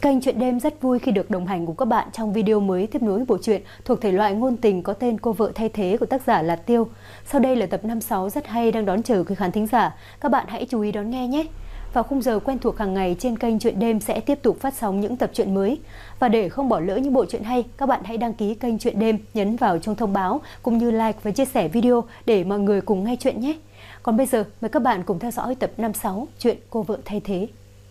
Kênh Chuyện Đêm rất vui khi được đồng hành cùng các bạn trong video mới tiếp nối bộ truyện thuộc thể loại ngôn tình có tên Cô Vợ Thay Thế của tác giả là Tiêu. Sau đây là tập 56 rất hay đang đón chờ quý khán thính giả. Các bạn hãy chú ý đón nghe nhé. Vào khung giờ quen thuộc hàng ngày trên kênh Chuyện Đêm sẽ tiếp tục phát sóng những tập truyện mới. Và để không bỏ lỡ những bộ truyện hay, các bạn hãy đăng ký kênh Chuyện Đêm, nhấn vào chuông thông báo cũng như like và chia sẻ video để mọi người cùng nghe chuyện nhé. Còn bây giờ mời các bạn cùng theo dõi tập 56 chuyện Cô Vợ Thay Thế.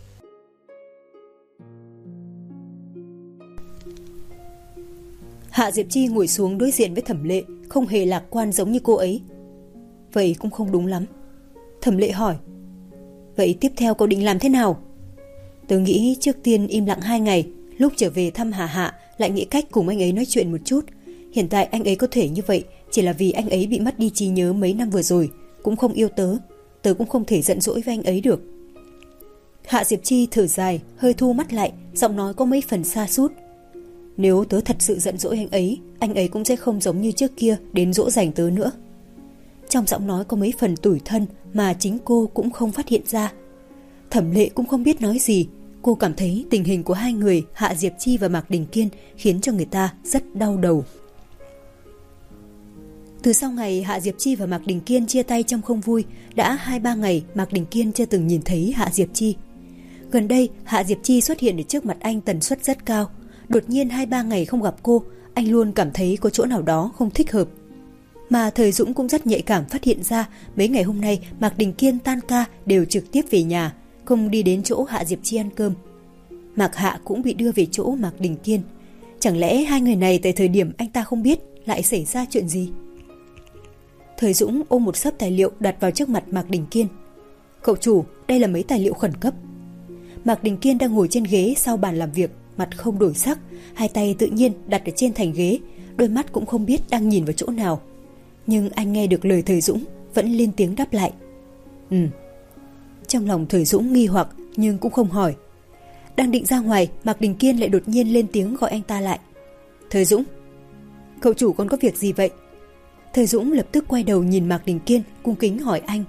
Hạ Diệp Chi ngồi xuống đối diện với Thẩm Lệ, không hề lạc quan giống như cô ấy. Vậy cũng không đúng lắm. Thẩm Lệ hỏi, vậy tiếp theo cậu định làm thế nào? Tớ nghĩ trước tiên im lặng 2 ngày, lúc trở về thăm Hà Hạ lại nghĩ cách cùng anh ấy nói chuyện một chút. Hiện tại anh ấy có thể như vậy chỉ là vì anh ấy bị mất đi trí nhớ mấy năm vừa rồi, cũng không yêu tớ. Tớ cũng không thể giận dỗi với anh ấy được. Hạ Diệp Chi thở dài, hơi thu mắt lại, giọng nói có mấy phần sa sút. Nếu tớ thật sự giận dỗi anh ấy cũng sẽ không giống như trước kia đến dỗ dành tớ nữa. Trong giọng nói có mấy phần tủi thân mà chính cô cũng không phát hiện ra. Thẩm Lệ cũng không biết nói gì. Cô cảm thấy tình hình của hai người Hạ Diệp Chi và Mạc Đình Kiên khiến cho người ta rất đau đầu. Từ sau ngày Hạ Diệp Chi và Mạc Đình Kiên chia tay trong không vui, đã 2-3 ngày Mạc Đình Kiên chưa từng nhìn thấy Hạ Diệp Chi. Gần đây Hạ Diệp Chi xuất hiện ở trước mặt anh tần suất rất cao. Đột nhiên 2-3 ngày không gặp cô, anh luôn cảm thấy có chỗ nào đó không thích hợp. Mà Thời Dũng cũng rất nhạy cảm phát hiện ra mấy ngày hôm nay Mạc Đình Kiên tan ca đều trực tiếp về nhà, không đi đến chỗ Hạ Diệp Chi ăn cơm. Mạc Hạ cũng bị đưa về chỗ Mạc Đình Kiên. Chẳng lẽ hai người này tại thời điểm anh ta không biết lại xảy ra chuyện gì? Thời Dũng ôm một xấp tài liệu đặt vào trước mặt Mạc Đình Kiên. Cậu chủ, đây là mấy tài liệu khẩn cấp. Mạc Đình Kiên đang ngồi trên ghế sau bàn làm việc, mặt không đổi sắc, hai tay tự nhiên đặt ở trên thành ghế, đôi mắt cũng không biết đang nhìn vào chỗ nào. Nhưng anh nghe được lời Thời Dũng, vẫn lên tiếng đáp lại. Trong lòng Thời Dũng nghi hoặc nhưng cũng không hỏi. Đang định ra ngoài, Mạc Đình Kiên lại đột nhiên lên tiếng gọi anh ta lại. Thời Dũng, cậu chủ còn có việc gì vậy? Thời Dũng lập tức quay đầu nhìn Mạc Đình Kiên, cung kính hỏi anh.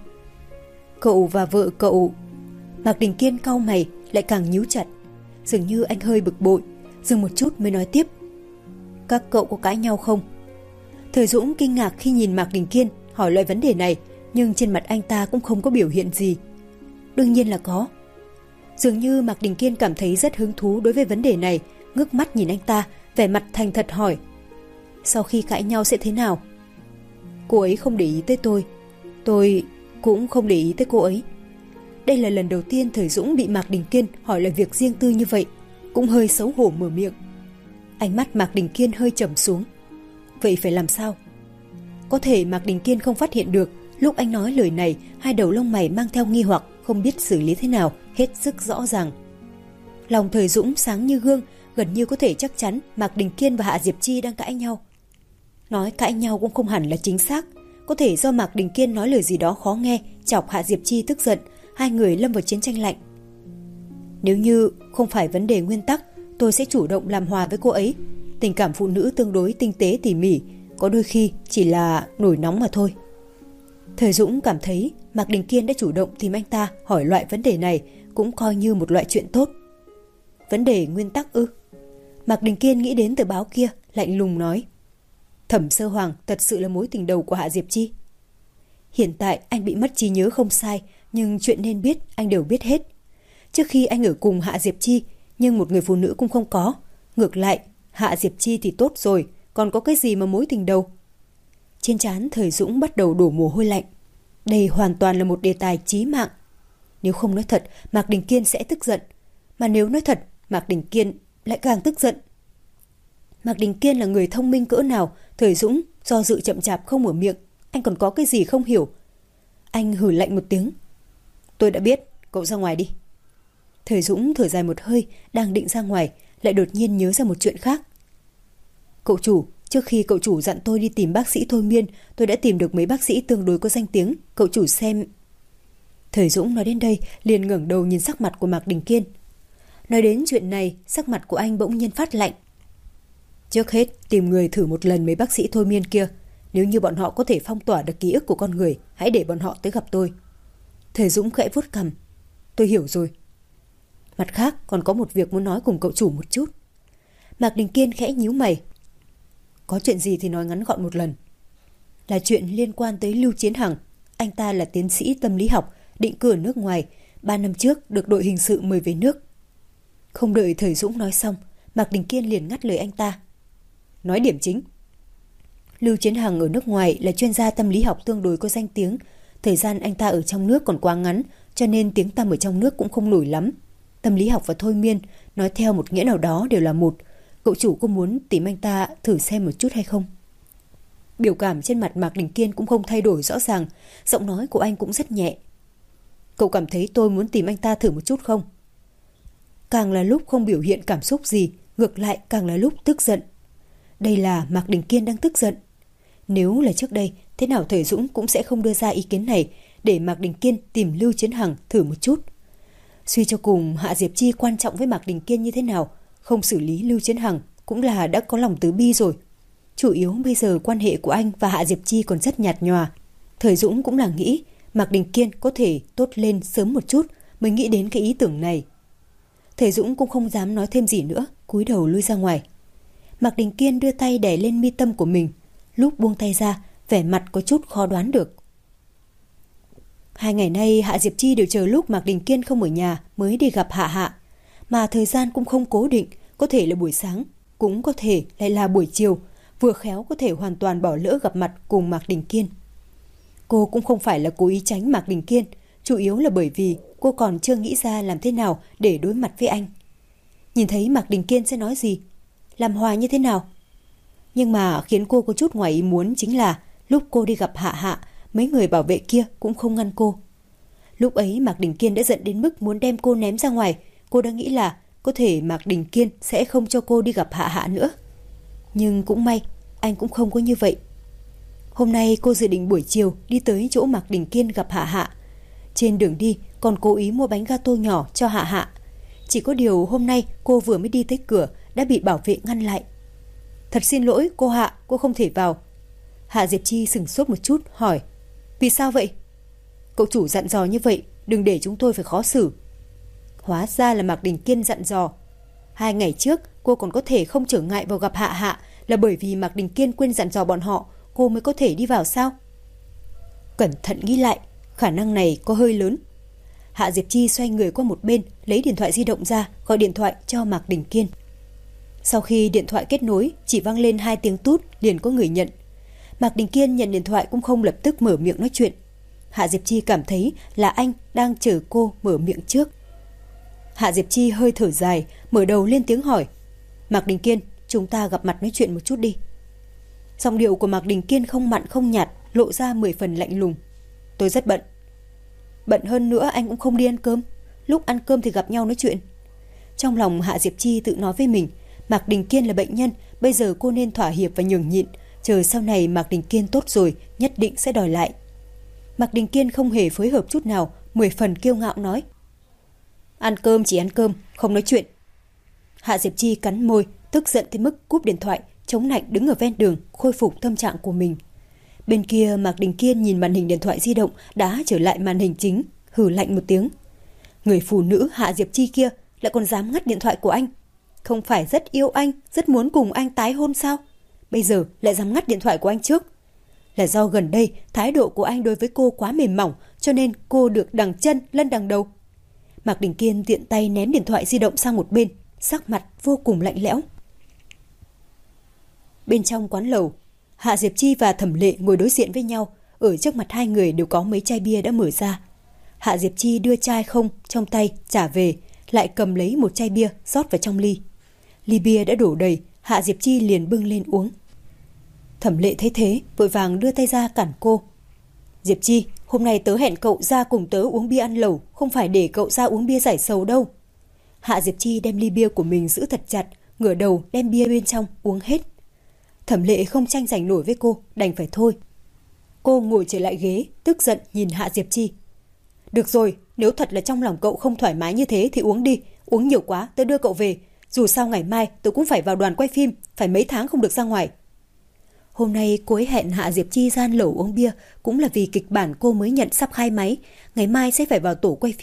Cậu và vợ cậu... Mạc Đình Kiên cau mày, lại càng nhíu chặt. Dường như anh hơi bực bội, dừng một chút mới nói tiếp. Các cậu có cãi nhau không? Thời Dũng kinh ngạc khi nhìn Mạc Đình Kiên hỏi loại vấn đề này, nhưng trên mặt anh ta cũng không có biểu hiện gì. Đương nhiên là có. Dường như Mạc Đình Kiên cảm thấy rất hứng thú đối với vấn đề này, ngước mắt nhìn anh ta, vẻ mặt thành thật hỏi. Sau khi cãi nhau sẽ thế nào? Cô ấy không để ý tới tôi cũng không để ý tới cô ấy. Đây là lần đầu tiên Thời Dũng bị Mạc Đình Kiên hỏi lại việc riêng tư như vậy, cũng hơi xấu hổ mở miệng. Ánh mắt Mạc Đình Kiên hơi trầm xuống. Vậy phải làm sao? Có thể Mạc Đình Kiên không phát hiện được, lúc anh nói lời này, hai đầu lông mày mang theo nghi hoặc, không biết xử lý thế nào, hết sức rõ ràng. Lòng Thời Dũng sáng như gương, gần như có thể chắc chắn Mạc Đình Kiên và Hạ Diệp Chi đang cãi nhau. Nói cãi nhau cũng không hẳn là chính xác, có thể do Mạc Đình Kiên nói lời gì đó khó nghe, chọc Hạ Diệp Chi tức giận, hai người lâm vào chiến tranh lạnh. Nếu như không phải vấn đề nguyên tắc, tôi sẽ chủ động làm hòa với cô ấy. Tình cảm phụ nữ tương đối tinh tế tỉ mỉ, có đôi khi chỉ là nổi nóng mà thôi. Thời Dũng cảm thấy Mạc Đình Kiên đã chủ động tìm anh ta hỏi loại vấn đề này, cũng coi như một loại chuyện tốt. Vấn đề nguyên tắc ư? Mạc Đình Kiên nghĩ đến tờ báo kia, lạnh lùng nói. Thẩm Sơ Hoàng thật sự là mối tình đầu của Hạ Diệp Chi. Hiện tại anh bị mất trí nhớ không sai, nhưng chuyện nên biết anh đều biết hết. Trước khi anh ở cùng Hạ Diệp Chi, nhưng một người phụ nữ cũng không có. Ngược lại, Hạ Diệp Chi thì tốt rồi, còn có cái gì mà mối tình đầu? Trên trán Thời Dũng bắt đầu đổ mồ hôi lạnh. Đây hoàn toàn là một đề tài chí mạng. Nếu không nói thật, Mạc Đình Kiên sẽ tức giận. Mà nếu nói thật, Mạc Đình Kiên lại càng tức giận. Mạc Đình Kiên là người thông minh cỡ nào, Thời Dũng do dự chậm chạp không mở miệng. Anh còn có cái gì không hiểu? Anh hừ lạnh một tiếng. Tôi đã biết, cậu ra ngoài đi. Thời Dũng thở dài một hơi, đang định ra ngoài, lại đột nhiên nhớ ra một chuyện khác. Cậu chủ, trước khi cậu chủ dặn tôi đi tìm bác sĩ thôi miên, tôi đã tìm được mấy bác sĩ tương đối có danh tiếng, cậu chủ xem. Thời Dũng nói đến đây, liền ngẩng đầu nhìn sắc mặt của Mạc Đình Kiên. Nói đến chuyện này, sắc mặt của anh bỗng nhiên phát lạnh. Trước hết, tìm người thử một lần mấy bác sĩ thôi miên kia. Nếu như bọn họ có thể phong tỏa được ký ức của con người, hãy để bọn họ tới gặp tôi. Thời Dũng khẽ vuốt cằm. Tôi hiểu rồi. Mặt khác còn có một việc muốn nói cùng cậu chủ một chút. Mạc Đình Kiên khẽ nhíu mày. Có chuyện gì thì nói ngắn gọn một lần. Là chuyện liên quan tới Lưu Chiến Hằng. Anh ta là tiến sĩ tâm lý học, định cư ở nước ngoài, 3 năm trước được đội hình sự mời về nước. Không đợi Thời Dũng nói xong, Mạc Đình Kiên liền ngắt lời anh ta. Nói điểm chính. Lưu Chiến Hằng ở nước ngoài là chuyên gia tâm lý học tương đối có danh tiếng. Thời gian anh ta ở trong nước còn quá ngắn, cho nên tiếng tăm ở trong nước cũng không nổi lắm. Tâm lý học và thôi miên, nói theo một nghĩa nào đó đều là một. Cậu chủ có muốn tìm anh ta thử xem một chút hay không? Biểu cảm trên mặt Mạc Đình Kiên cũng không thay đổi rõ ràng, giọng nói của anh cũng rất nhẹ. Cậu cảm thấy tôi muốn tìm anh ta thử một chút không? Càng là lúc không biểu hiện cảm xúc gì, ngược lại càng là lúc tức giận. Đây là Mạc Đình Kiên đang tức giận. Nếu là trước đây, thế nào Thời Dũng cũng sẽ không đưa ra ý kiến này để Mạc Đình Kiên tìm Lưu Chiến Hằng thử một chút. Suy cho cùng, Hạ Diệp Chi quan trọng với Mạc Đình Kiên như thế nào, không xử lý Lưu Chiến Hằng cũng là đã có lòng từ bi rồi. Chủ yếu bây giờ quan hệ của anh và Hạ Diệp Chi còn rất nhạt nhòa. Thời Dũng cũng là nghĩ Mạc Đình Kiên có thể tốt lên sớm một chút mới nghĩ đến cái ý tưởng này. Thời Dũng cũng không dám nói thêm gì nữa, cúi đầu lui ra ngoài. Mạc Đình Kiên đưa tay đè lên mi tâm của mình, lúc buông tay ra, vẻ mặt có chút khó đoán được. 2 ngày nay Hạ Diệp Chi đều chờ lúc Mạc Đình Kiên không ở nhà mới đi gặp Hạ Hạ, mà thời gian cũng không cố định, có thể là buổi sáng, cũng có thể lại là buổi chiều, vừa khéo có thể hoàn toàn bỏ lỡ gặp mặt cùng Mạc Đình Kiên. Cô cũng không phải là cố ý tránh Mạc Đình Kiên, chủ yếu là bởi vì cô còn chưa nghĩ ra làm thế nào để đối mặt với anh. Nhìn thấy Mạc Đình Kiên sẽ nói gì, làm hòa như thế nào. Nhưng mà khiến cô có chút ngoài ý muốn chính là lúc cô đi gặp Hạ Hạ, mấy người bảo vệ kia cũng không ngăn cô. Lúc ấy Mạc Đình Kiên đã giận đến mức muốn đem cô ném ra ngoài. Cô đã nghĩ là có thể Mạc Đình Kiên sẽ không cho cô đi gặp Hạ Hạ nữa. Nhưng cũng may, anh cũng không có như vậy. Hôm nay cô dự định buổi chiều đi tới chỗ Mạc Đình Kiên gặp Hạ Hạ. Trên đường đi còn cố ý mua bánh gato nhỏ cho Hạ Hạ. Chỉ có điều hôm nay cô vừa mới đi tới cửa đã bị bảo vệ ngăn lại. Thật xin lỗi cô Hạ, cô không thể vào. Hạ Diệp Chi sửng sốt một chút hỏi. Vì sao vậy? Cậu chủ dặn dò như vậy, đừng để chúng tôi phải khó xử. Hóa ra là Mạc Đình Kiên dặn dò. 2 ngày trước cô còn có thể không trở ngại vào gặp Hạ Hạ là bởi vì Mạc Đình Kiên quên dặn dò bọn họ, cô mới có thể đi vào sao? Cẩn thận nghĩ lại, khả năng này có hơi lớn. Hạ Diệp Chi xoay người qua một bên, lấy điện thoại di động ra, gọi điện thoại cho Mạc Đình Kiên. Sau khi điện thoại kết nối, chỉ vang lên 2 tiếng tút, liền có người nhận. Mạc Đình Kiên nhận điện thoại cũng không lập tức mở miệng nói chuyện. Hạ Diệp Chi cảm thấy là anh đang chờ cô mở miệng trước. Hạ Diệp Chi hơi thở dài, mở đầu lên tiếng hỏi. Mạc Đình Kiên, chúng ta gặp mặt nói chuyện một chút đi. Giọng điệu của Mạc Đình Kiên không mặn không nhạt, lộ ra 10 phần lạnh lùng. Tôi rất bận. Bận hơn nữa anh cũng không đi ăn cơm. Lúc ăn cơm thì gặp nhau nói chuyện. Trong lòng Hạ Diệp Chi tự nói với mình, Mạc Đình Kiên là bệnh nhân, bây giờ cô nên thỏa hiệp và nhường nhịn, chờ sau này Mạc Đình Kiên tốt rồi, nhất định sẽ đòi lại. Mạc Đình Kiên không hề phối hợp chút nào, 10 phần kiêu ngạo nói. Ăn cơm chỉ ăn cơm, không nói chuyện. Hạ Diệp Chi cắn môi, tức giận tới mức cúp điện thoại, chống nạnh đứng ở ven đường, khôi phục tâm trạng của mình. Bên kia Mạc Đình Kiên nhìn màn hình điện thoại di động đã trở lại màn hình chính, hừ lạnh một tiếng. Người phụ nữ Hạ Diệp Chi kia lại còn dám ngắt điện thoại của anh. Không phải rất yêu anh, rất muốn cùng anh tái hôn sao? Bây giờ lại dám ngắt điện thoại của anh trước. Là do gần đây thái độ của anh đối với cô quá mềm mỏng, cho nên cô được đằng chân lân đằng đầu. Mạc Đình Kiên tiện tay ném điện thoại di động sang một bên, sắc mặt vô cùng lạnh lẽo. Bên trong quán lầu, Hạ Diệp Chi và Thẩm Lệ ngồi đối diện với nhau, ở trước mặt hai người đều có mấy chai bia đã mở ra. Hạ Diệp Chi đưa chai không trong tay trả về, lại cầm lấy một chai bia rót vào trong ly. Ly bia đã đổ đầy, Hạ Diệp Chi liền bưng lên uống. Thẩm Lệ thấy thế, vội vàng đưa tay ra cản cô. Diệp Chi, hôm nay tớ hẹn cậu ra cùng tớ uống bia ăn lẩu, không phải để cậu ra uống bia giải sầu đâu. Hạ Diệp Chi đem ly bia của mình giữ thật chặt, ngửa đầu đem bia bên trong uống hết. Thẩm Lệ không tranh giành nổi với cô, đành phải thôi. Cô ngồi trở lại ghế, tức giận nhìn Hạ Diệp Chi. Được rồi, nếu thật là trong lòng cậu không thoải mái như thế thì uống đi, uống nhiều quá tớ đưa cậu về. Dù sao ngày mai tớ cũng phải vào đoàn quay phim, phải mấy tháng không được ra ngoài. Hôm nay cô ấy hẹn Hạ Diệp Chi ra ăn lẩu uống bia cũng là vì kịch bản cô mới nhận sắp khai máy, ngày mai sẽ phải vào tổ quay phim.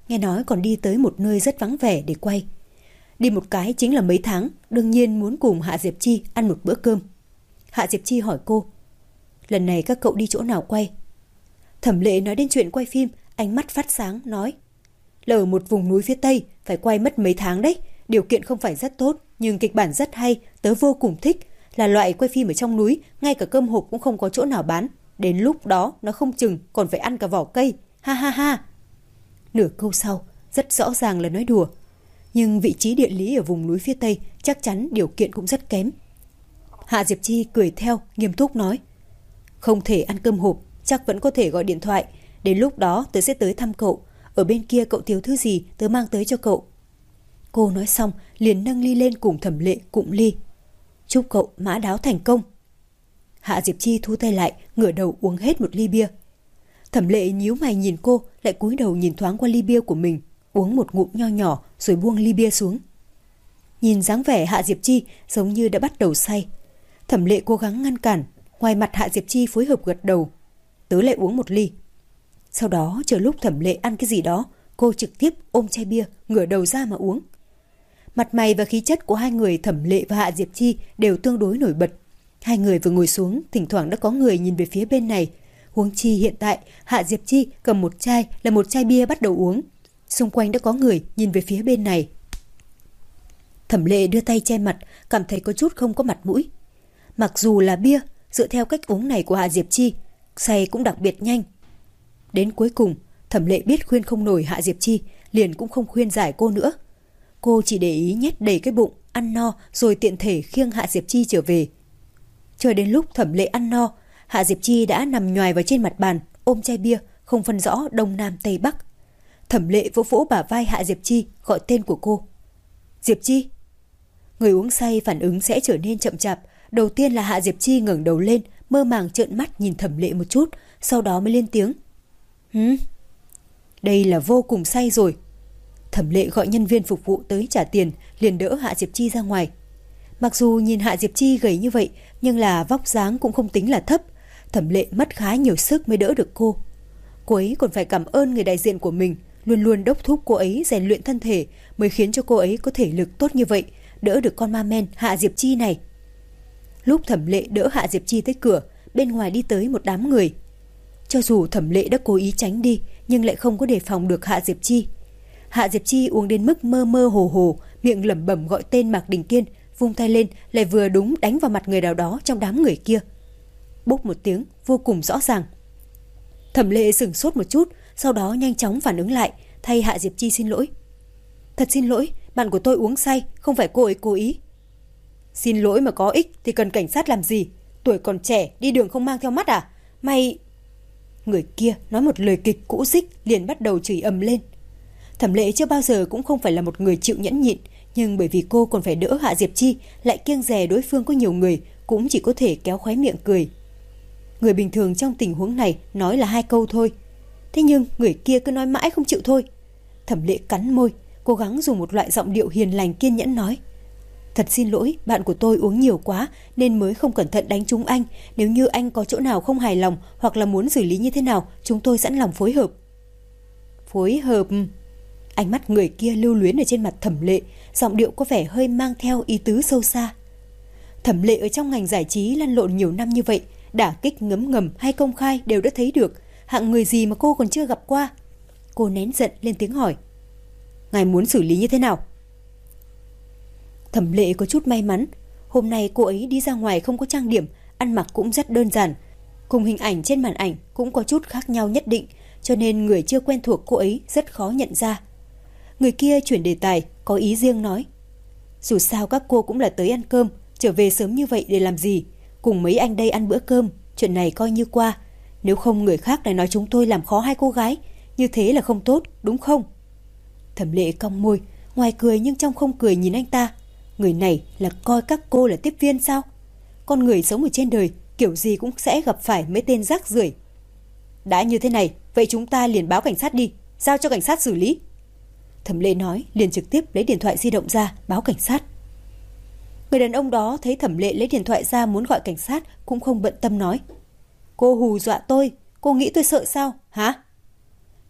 nghe nói còn đi tới một nơi rất vắng vẻ để quay. Đi một cái chính là mấy tháng, đương nhiên muốn cùng Hạ Diệp Chi ăn một bữa cơm. Hạ Diệp Chi hỏi cô, lần này các cậu đi chỗ nào quay? Thẩm Lệ nói đến chuyện quay phim, ánh mắt phát sáng, nói, là ở một vùng núi phía Tây, phải quay mất mấy tháng đấy. Điều kiện không phải rất tốt, nhưng kịch bản rất hay, tớ vô cùng thích. Là loại quay phim ở trong núi, ngay cả cơm hộp cũng không có chỗ nào bán. Đến lúc đó nó không chừng còn phải ăn cả vỏ cây. Ha ha ha. Nửa câu sau, rất rõ ràng là nói đùa. Nhưng vị trí địa lý ở vùng núi phía Tây chắc chắn điều kiện cũng rất kém. Hạ Diệp Chi cười theo, nghiêm túc nói, không thể ăn cơm hộp, chắc vẫn có thể gọi điện thoại. Đến lúc đó tớ sẽ tới thăm cậu. Ở bên kia cậu thiếu thứ gì tớ mang tới cho cậu. Cô nói xong liền nâng ly lên cùng Thẩm Lệ cụng ly. Chúc cậu mã đáo thành công. Hạ Diệp Chi thu tay lại, ngửa đầu uống hết một ly bia. Thẩm Lệ nhíu mày nhìn cô, lại cúi đầu nhìn thoáng qua ly bia của mình, uống một ngụm nho nhỏ rồi buông ly bia xuống. Nhìn dáng vẻ Hạ Diệp Chi giống như đã bắt đầu say. Thẩm Lệ cố gắng ngăn cản, ngoài mặt Hạ Diệp Chi phối hợp gật đầu. Tớ lại uống một ly. Sau đó chờ lúc Thẩm Lệ ăn cái gì đó, cô trực tiếp ôm chai bia, ngửa đầu ra mà uống. Mặt mày và khí chất của hai người Thẩm Lệ và Hạ Diệp Chi đều tương đối nổi bật. Hai người vừa ngồi xuống, thỉnh thoảng đã có người nhìn về phía bên này. Huống chi hiện tại, Hạ Diệp Chi cầm một chai bia bắt đầu uống. Xung quanh đã có người nhìn về phía bên này. Thẩm Lệ đưa tay che mặt, cảm thấy có chút không có mặt mũi. Mặc dù là bia, dựa theo cách uống này của Hạ Diệp Chi, say cũng đặc biệt nhanh. Đến cuối cùng, Thẩm Lệ biết khuyên không nổi Hạ Diệp Chi, liền cũng không khuyên giải cô nữa. Cô chỉ để ý nhét đầy cái bụng, ăn no rồi tiện thể khiêng Hạ Diệp Chi trở về. Chờ đến lúc Thẩm Lệ ăn no, Hạ Diệp Chi đã nằm nhoài vào trên mặt bàn, ôm chai bia, không phân rõ đông nam tây bắc. Thẩm Lệ vỗ vỗ bả vai Hạ Diệp Chi, gọi tên của cô. Diệp Chi. Người uống say phản ứng sẽ trở nên chậm chạp. Đầu tiên là Hạ Diệp Chi ngẩng đầu lên, mơ màng trợn mắt nhìn Thẩm Lệ một chút, sau đó mới lên tiếng. Đây là vô cùng say rồi. Thẩm Lệ gọi nhân viên phục vụ tới trả tiền, liền đỡ Hạ Diệp Chi ra ngoài. Mặc dù nhìn Hạ Diệp Chi gầy như vậy, nhưng là vóc dáng cũng không tính là thấp. Thẩm Lệ mất khá nhiều sức mới đỡ được cô. Cô ấy còn phải cảm ơn người đại diện của mình, luôn luôn đốc thúc cô ấy rèn luyện thân thể, mới khiến cho cô ấy có thể lực tốt như vậy, đỡ được con ma men Hạ Diệp Chi này. Lúc Thẩm Lệ đỡ Hạ Diệp Chi tới cửa, bên ngoài đi tới một đám người. Cho dù Thẩm Lệ đã cố ý tránh đi, nhưng lại không có đề phòng được Hạ Diệp Chi. Hạ Diệp Chi uống đến mức mơ mơ hồ hồ, miệng lẩm bẩm gọi tên Mạc Đình Kiên, vung tay lên lại vừa đúng đánh vào mặt người nào đó trong đám người kia. Bốp một tiếng vô cùng rõ ràng. Thẩm Lệ sửng sốt một chút, sau đó nhanh chóng phản ứng lại, thay Hạ Diệp Chi xin lỗi. Thật xin lỗi, bạn của tôi uống say, không phải cô ấy cố ý. Xin lỗi mà có ích thì cần cảnh sát làm gì? Tuổi còn trẻ, đi đường không mang theo mắt à? Mày... Người kia nói một lời kịch cũ dích, liền bắt đầu chửi ầm lên. Thẩm Lệ chưa bao giờ cũng không phải là một người chịu nhẫn nhịn, nhưng bởi vì cô còn phải đỡ Hạ Diệp Chi, lại kiêng dè đối phương có nhiều người, cũng chỉ có thể kéo khóe miệng cười. Người bình thường trong tình huống này nói là 2 câu thôi, thế nhưng người kia cứ nói mãi không chịu thôi. Thẩm Lệ cắn môi, cố gắng dùng một loại giọng điệu hiền lành kiên nhẫn nói. Thật xin lỗi, bạn của tôi uống nhiều quá nên mới không cẩn thận đánh trúng anh. Nếu như anh có chỗ nào không hài lòng hoặc là muốn xử lý như thế nào, chúng tôi sẵn lòng phối hợp. Phối hợp? Ánh mắt người kia lưu luyến ở trên mặt Thẩm Lệ, giọng điệu có vẻ hơi mang theo ý tứ sâu xa. Thẩm Lệ ở trong ngành giải trí lăn lộn nhiều năm như vậy, đả kích ngấm ngầm hay công khai đều đã thấy được, hạng người gì mà cô còn chưa gặp qua. Cô nén giận lên tiếng hỏi. Ngài muốn xử lý như thế nào? Thẩm Lệ có chút may mắn, hôm nay cô ấy đi ra ngoài không có trang điểm, ăn mặc cũng rất đơn giản, cùng hình ảnh trên màn ảnh cũng có chút khác nhau nhất định, cho nên người chưa quen thuộc cô ấy rất khó nhận ra. Người kia chuyển đề tài, có ý riêng nói. Dù sao các cô cũng là tới ăn cơm, trở về sớm như vậy để làm gì? Cùng mấy anh đây ăn bữa cơm, chuyện này coi như qua. Nếu không người khác lại nói chúng tôi làm khó 2 cô gái, như thế là không tốt, đúng không? Thẩm Lệ cong môi, ngoài cười nhưng trong không cười nhìn anh ta. Người này là coi các cô là tiếp viên sao? Con người sống ở trên đời, kiểu gì cũng sẽ gặp phải mấy tên rác rưởi. Đã như thế này, vậy chúng ta liền báo cảnh sát đi, giao cho cảnh sát xử lý. Thẩm Lệ nói, liền trực tiếp lấy điện thoại di động ra, báo cảnh sát. Người đàn ông đó thấy Thẩm Lệ lấy điện thoại ra muốn gọi cảnh sát, cũng không bận tâm nói. Cô hù dọa tôi, cô nghĩ tôi sợ sao, hả?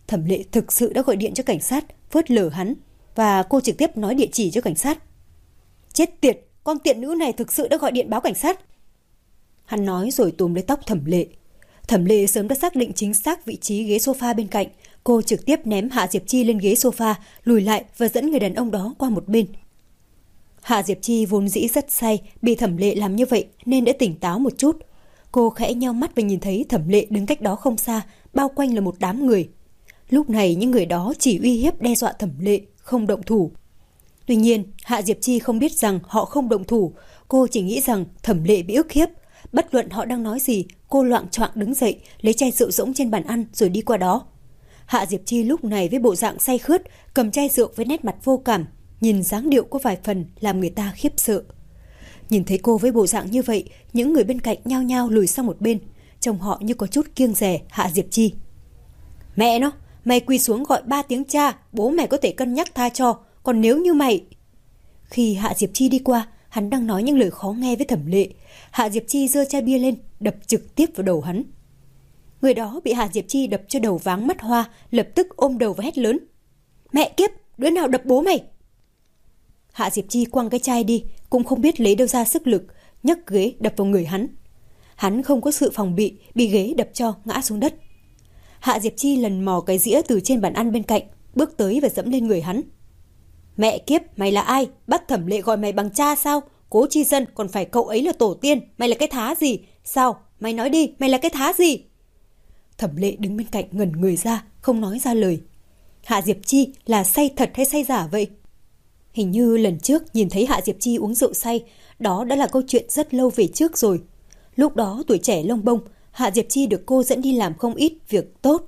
Thẩm Lệ thực sự đã gọi điện cho cảnh sát, phớt lờ hắn, và cô trực tiếp nói địa chỉ cho cảnh sát. Chết tiệt, con tiện nữ này thực sự đã gọi điện báo cảnh sát. Hắn nói rồi túm lấy tóc Thẩm Lệ. Thẩm Lệ sớm đã xác định chính xác vị trí ghế sofa bên cạnh. Cô trực tiếp ném Hạ Diệp Chi lên ghế sofa, lùi lại và dẫn người đàn ông đó qua một bên. Hạ Diệp Chi vốn dĩ rất say, bị Thẩm Lệ làm như vậy nên đã tỉnh táo một chút. Cô khẽ nheo mắt và nhìn thấy Thẩm Lệ đứng cách đó không xa, bao quanh là một đám người. Lúc này những người đó chỉ uy hiếp đe dọa Thẩm Lệ, không động thủ. Tuy nhiên, Hạ Diệp Chi không biết rằng họ không động thủ. Cô chỉ nghĩ rằng Thẩm Lệ bị ức hiếp. Bất luận họ đang nói gì, cô loạng choạng đứng dậy, lấy chai rượu rỗng trên bàn ăn rồi đi qua đó. Hạ Diệp Chi lúc này với bộ dạng say khướt, cầm chai rượu với nét mặt vô cảm, nhìn dáng điệu có vài phần làm người ta khiếp sợ. Nhìn thấy cô với bộ dạng như vậy, những người bên cạnh nhao nhao lùi sang một bên, trông họ như có chút kiêng dè Hạ Diệp Chi. Mẹ nó, mày quỳ xuống gọi 3 tiếng cha, bố mày có thể cân nhắc tha cho, còn nếu như mày... Khi Hạ Diệp Chi đi qua, hắn đang nói những lời khó nghe với Thẩm Lệ. Hạ Diệp Chi giơ chai bia lên, đập trực tiếp vào đầu hắn. Người đó bị Hạ Diệp Chi đập cho đầu váng mắt hoa, lập tức ôm đầu và hét lớn. Mẹ kiếp, đứa nào đập bố mày? Hạ Diệp Chi quăng cái chai đi, cũng không biết lấy đâu ra sức lực, nhấc ghế đập vào người hắn. Hắn không có sự phòng bị, bị ghế đập cho ngã xuống đất. Hạ Diệp Chi lần mò cái dĩa từ trên bàn ăn bên cạnh, bước tới và dẫm lên người hắn. Mẹ kiếp, mày là ai? Bắt Thẩm Lệ gọi mày bằng cha sao? Cố Chi Dân, còn phải cậu ấy là tổ tiên, mày là cái thá gì? Sao? Mày nói đi, mày là cái thá gì? Thẩm Lệ đứng bên cạnh ngẩn người ra, không nói ra lời. Hạ Diệp Chi là say thật hay say giả vậy? Hình như lần trước nhìn thấy Hạ Diệp Chi uống rượu say, đó đã là câu chuyện rất lâu về trước rồi. Lúc đó tuổi trẻ lông bông, Hạ Diệp Chi được cô dẫn đi làm không ít việc tốt.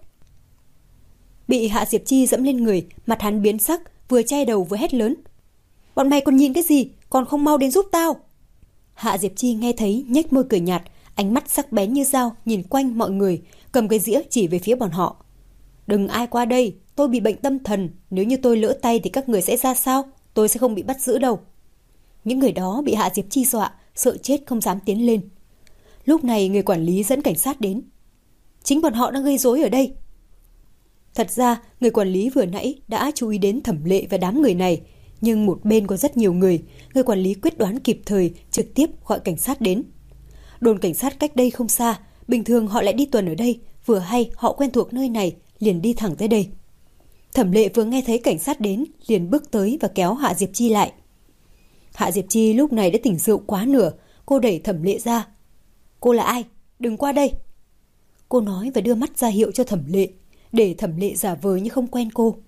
Bị Hạ Diệp Chi dẫm lên người, mặt hắn biến sắc, vừa che đầu vừa hét lớn. Bọn mày còn nhìn cái gì, còn không mau đến giúp tao. Hạ Diệp Chi nghe thấy nhếch môi cười nhạt, ánh mắt sắc bén như dao nhìn quanh mọi người, cầm cái dĩa chỉ về phía bọn họ. Đừng ai qua đây, tôi bị bệnh tâm thần, nếu như tôi lỡ tay thì các người sẽ ra sao? Tôi sẽ không bị bắt giữ đâu. Những người đó bị Hạ Diệp Chi dọa, sợ chết không dám tiến lên. Lúc này người quản lý dẫn cảnh sát đến. Chính bọn họ đang gây rối ở đây. Thật ra, người quản lý vừa nãy đã chú ý đến Thẩm Lệ và đám người này, nhưng một bên có rất nhiều người, người quản lý quyết đoán kịp thời, trực tiếp gọi cảnh sát đến. Đồn cảnh sát cách đây không xa, bình thường họ lại đi tuần ở đây, vừa hay họ quen thuộc nơi này, liền đi thẳng tới đây. Thẩm Lệ vừa nghe thấy cảnh sát đến, liền bước tới và kéo Hạ Diệp Chi lại. Hạ Diệp Chi lúc này đã tỉnh rượu quá nửa, cô đẩy Thẩm Lệ ra. Cô là ai? Đừng qua đây. Cô nói và đưa mắt ra hiệu cho Thẩm Lệ, để Thẩm Lệ giả vờ như không quen cô.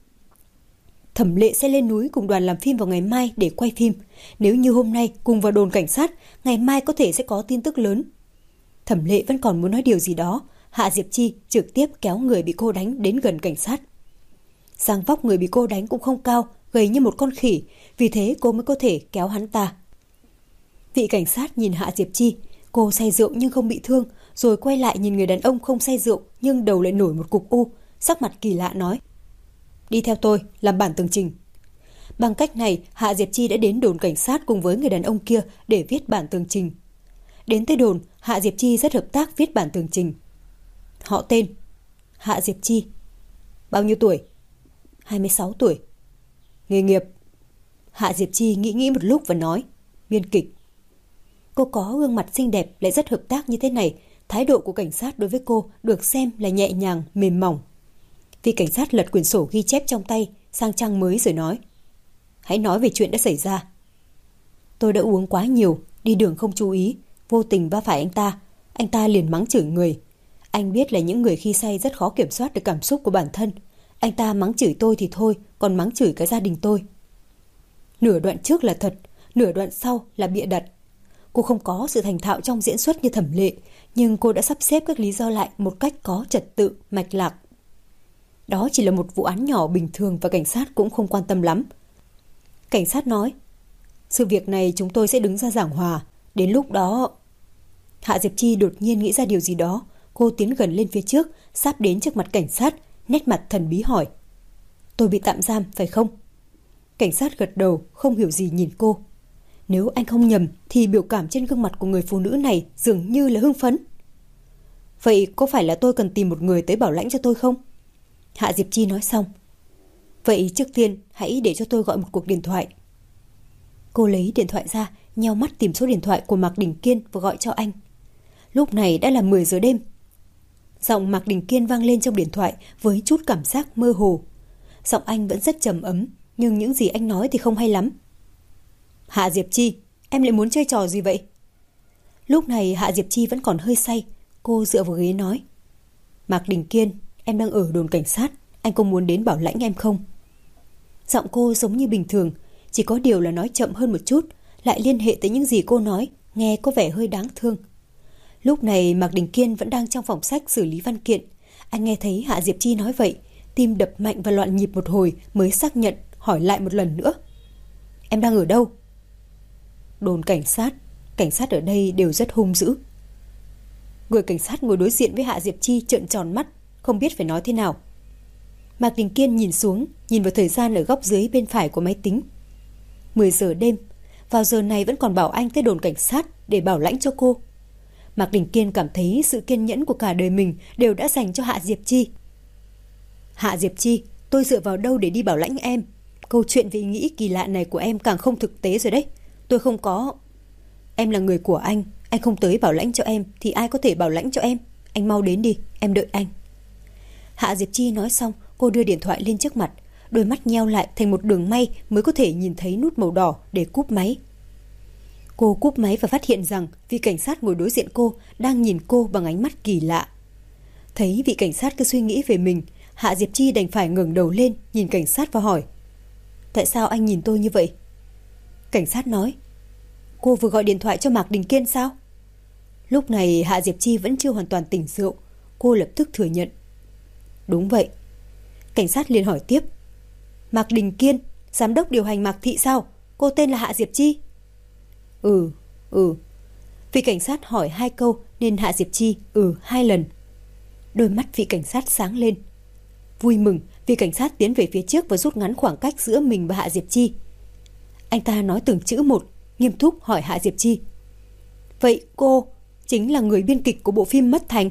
Thẩm Lệ sẽ lên núi cùng đoàn làm phim vào ngày mai để quay phim. Nếu như hôm nay cùng vào đồn cảnh sát, ngày mai có thể sẽ có tin tức lớn. Thẩm Lệ vẫn còn muốn nói điều gì đó, Hạ Diệp Chi trực tiếp kéo người bị cô đánh đến gần cảnh sát. Dáng vóc người bị cô đánh cũng không cao, gầy như một con khỉ, vì thế cô mới có thể kéo hắn ta. Vị cảnh sát nhìn Hạ Diệp Chi, cô say rượu nhưng không bị thương, rồi quay lại nhìn người đàn ông không say rượu nhưng đầu lại nổi một cục u, sắc mặt kỳ lạ nói. Đi theo tôi, làm bản tường trình. Bằng cách này, Hạ Diệp Chi đã đến đồn cảnh sát cùng với người đàn ông kia để viết bản tường trình. Đến tới đồn, Hạ Diệp Chi rất hợp tác viết bản tường trình. Họ tên: Hạ Diệp Chi. Bao nhiêu tuổi? 26 tuổi. Nghề nghiệp? Hạ Diệp Chi nghĩ một lúc và nói: biên kịch. Cô có gương mặt xinh đẹp lại rất hợp tác như thế này, thái độ của cảnh sát đối với cô được xem là nhẹ nhàng, mềm mỏng. Vị cảnh sát lật quyển sổ ghi chép trong tay sang trang mới rồi nói: hãy nói về chuyện đã xảy ra. Tôi đã uống quá nhiều, đi đường không chú ý, vô tình va phải anh ta liền mắng chửi người. Anh biết là những người khi say rất khó kiểm soát được cảm xúc của bản thân. Anh ta mắng chửi tôi thì thôi, còn mắng chửi cả gia đình tôi. Nửa đoạn trước là thật, nửa đoạn sau là bịa đặt. Cô không có sự thành thạo trong diễn xuất như Thẩm Lệ, nhưng cô đã sắp xếp các lý do lại một cách có trật tự, mạch lạc. Đó chỉ là một vụ án nhỏ bình thường và cảnh sát cũng không quan tâm lắm. Cảnh sát nói: sự việc này chúng tôi sẽ đứng ra giảng hòa, đến lúc đó... Hạ Diệp Chi đột nhiên nghĩ ra điều gì đó, cô tiến gần lên phía trước, sắp đến trước mặt cảnh sát, nét mặt thần bí hỏi: tôi bị tạm giam phải không? Cảnh sát gật đầu, không hiểu gì nhìn cô. Nếu anh không nhầm thì biểu cảm trên gương mặt của người phụ nữ này dường như là hưng phấn. Vậy có phải là tôi cần tìm một người tới bảo lãnh cho tôi không? Hạ Diệp Chi nói xong. Vậy trước tiên hãy để cho tôi gọi một cuộc điện thoại. Cô lấy điện thoại ra, nheo mắt tìm số điện thoại của Mạc Đình Kiên và gọi cho anh. Lúc này đã là 10 giờ đêm. Giọng Mạc Đình Kiên vang lên trong điện thoại với chút cảm giác mơ hồ. Giọng anh vẫn rất trầm ấm, nhưng những gì anh nói thì không hay lắm. Hạ Diệp Chi, em lại muốn chơi trò gì vậy? Lúc này Hạ Diệp Chi vẫn còn hơi say. Cô dựa vào ghế nói. Mạc Đình Kiên, em đang ở đồn cảnh sát. Anh có muốn đến bảo lãnh em không? Giọng cô giống như bình thường, chỉ có điều là nói chậm hơn một chút, lại liên hệ tới những gì cô nói, nghe có vẻ hơi đáng thương. Lúc này Mạc Đình Kiên vẫn đang trong phòng sách xử lý văn kiện. Anh nghe thấy Hạ Diệp Chi nói vậy, tim đập mạnh và loạn nhịp một hồi mới xác nhận, hỏi lại một lần nữa. Em đang ở đâu? Đồn cảnh sát ở đây đều rất hung dữ. Người cảnh sát ngồi đối diện với Hạ Diệp Chi trợn tròn mắt, không biết phải nói thế nào. Mạc Đình Kiên nhìn xuống, nhìn vào thời gian ở góc dưới bên phải của máy tính. 10 giờ đêm, vào giờ này vẫn còn bảo anh tới đồn cảnh sát để bảo lãnh cho cô. Mạc Đình Kiên cảm thấy sự kiên nhẫn của cả đời mình đều đã dành cho Hạ Diệp Chi. Hạ Diệp Chi, tôi dựa vào đâu để đi bảo lãnh em? Câu chuyện về ý nghĩ kỳ lạ này của em càng không thực tế rồi đấy. Tôi không có... Em là người của anh không tới bảo lãnh cho em thì ai có thể bảo lãnh cho em? Anh mau đến đi, em đợi anh. Hạ Diệp Chi nói xong, cô đưa điện thoại lên trước mặt, đôi mắt nheo lại thành một đường may mới có thể nhìn thấy nút màu đỏ để cúp máy. Cô cúp máy và phát hiện rằng vị cảnh sát ngồi đối diện cô đang nhìn cô bằng ánh mắt kỳ lạ. Thấy vị cảnh sát cứ suy nghĩ về mình, Hạ Diệp Chi đành phải ngẩng đầu lên nhìn cảnh sát và hỏi. Tại sao anh nhìn tôi như vậy? Cảnh sát nói. Cô vừa gọi điện thoại cho Mạc Đình Kiên sao? Lúc này Hạ Diệp Chi vẫn chưa hoàn toàn tỉnh rượu. Cô lập tức thừa nhận. Đúng vậy. Cảnh sát liền hỏi tiếp. Mạc Đình Kiên, giám đốc điều hành Mạc Thị sao? Cô tên là Hạ Diệp Chi. Ừ. Vị cảnh sát hỏi 2 câu nên Hạ Diệp Chi 2 lần. Đôi mắt vị cảnh sát sáng lên. Vui mừng, vị cảnh sát tiến về phía trước và rút ngắn khoảng cách giữa mình và Hạ Diệp Chi. Anh ta nói từng chữ một, nghiêm túc hỏi Hạ Diệp Chi. Vậy cô chính là người biên kịch của bộ phim Mất Thành?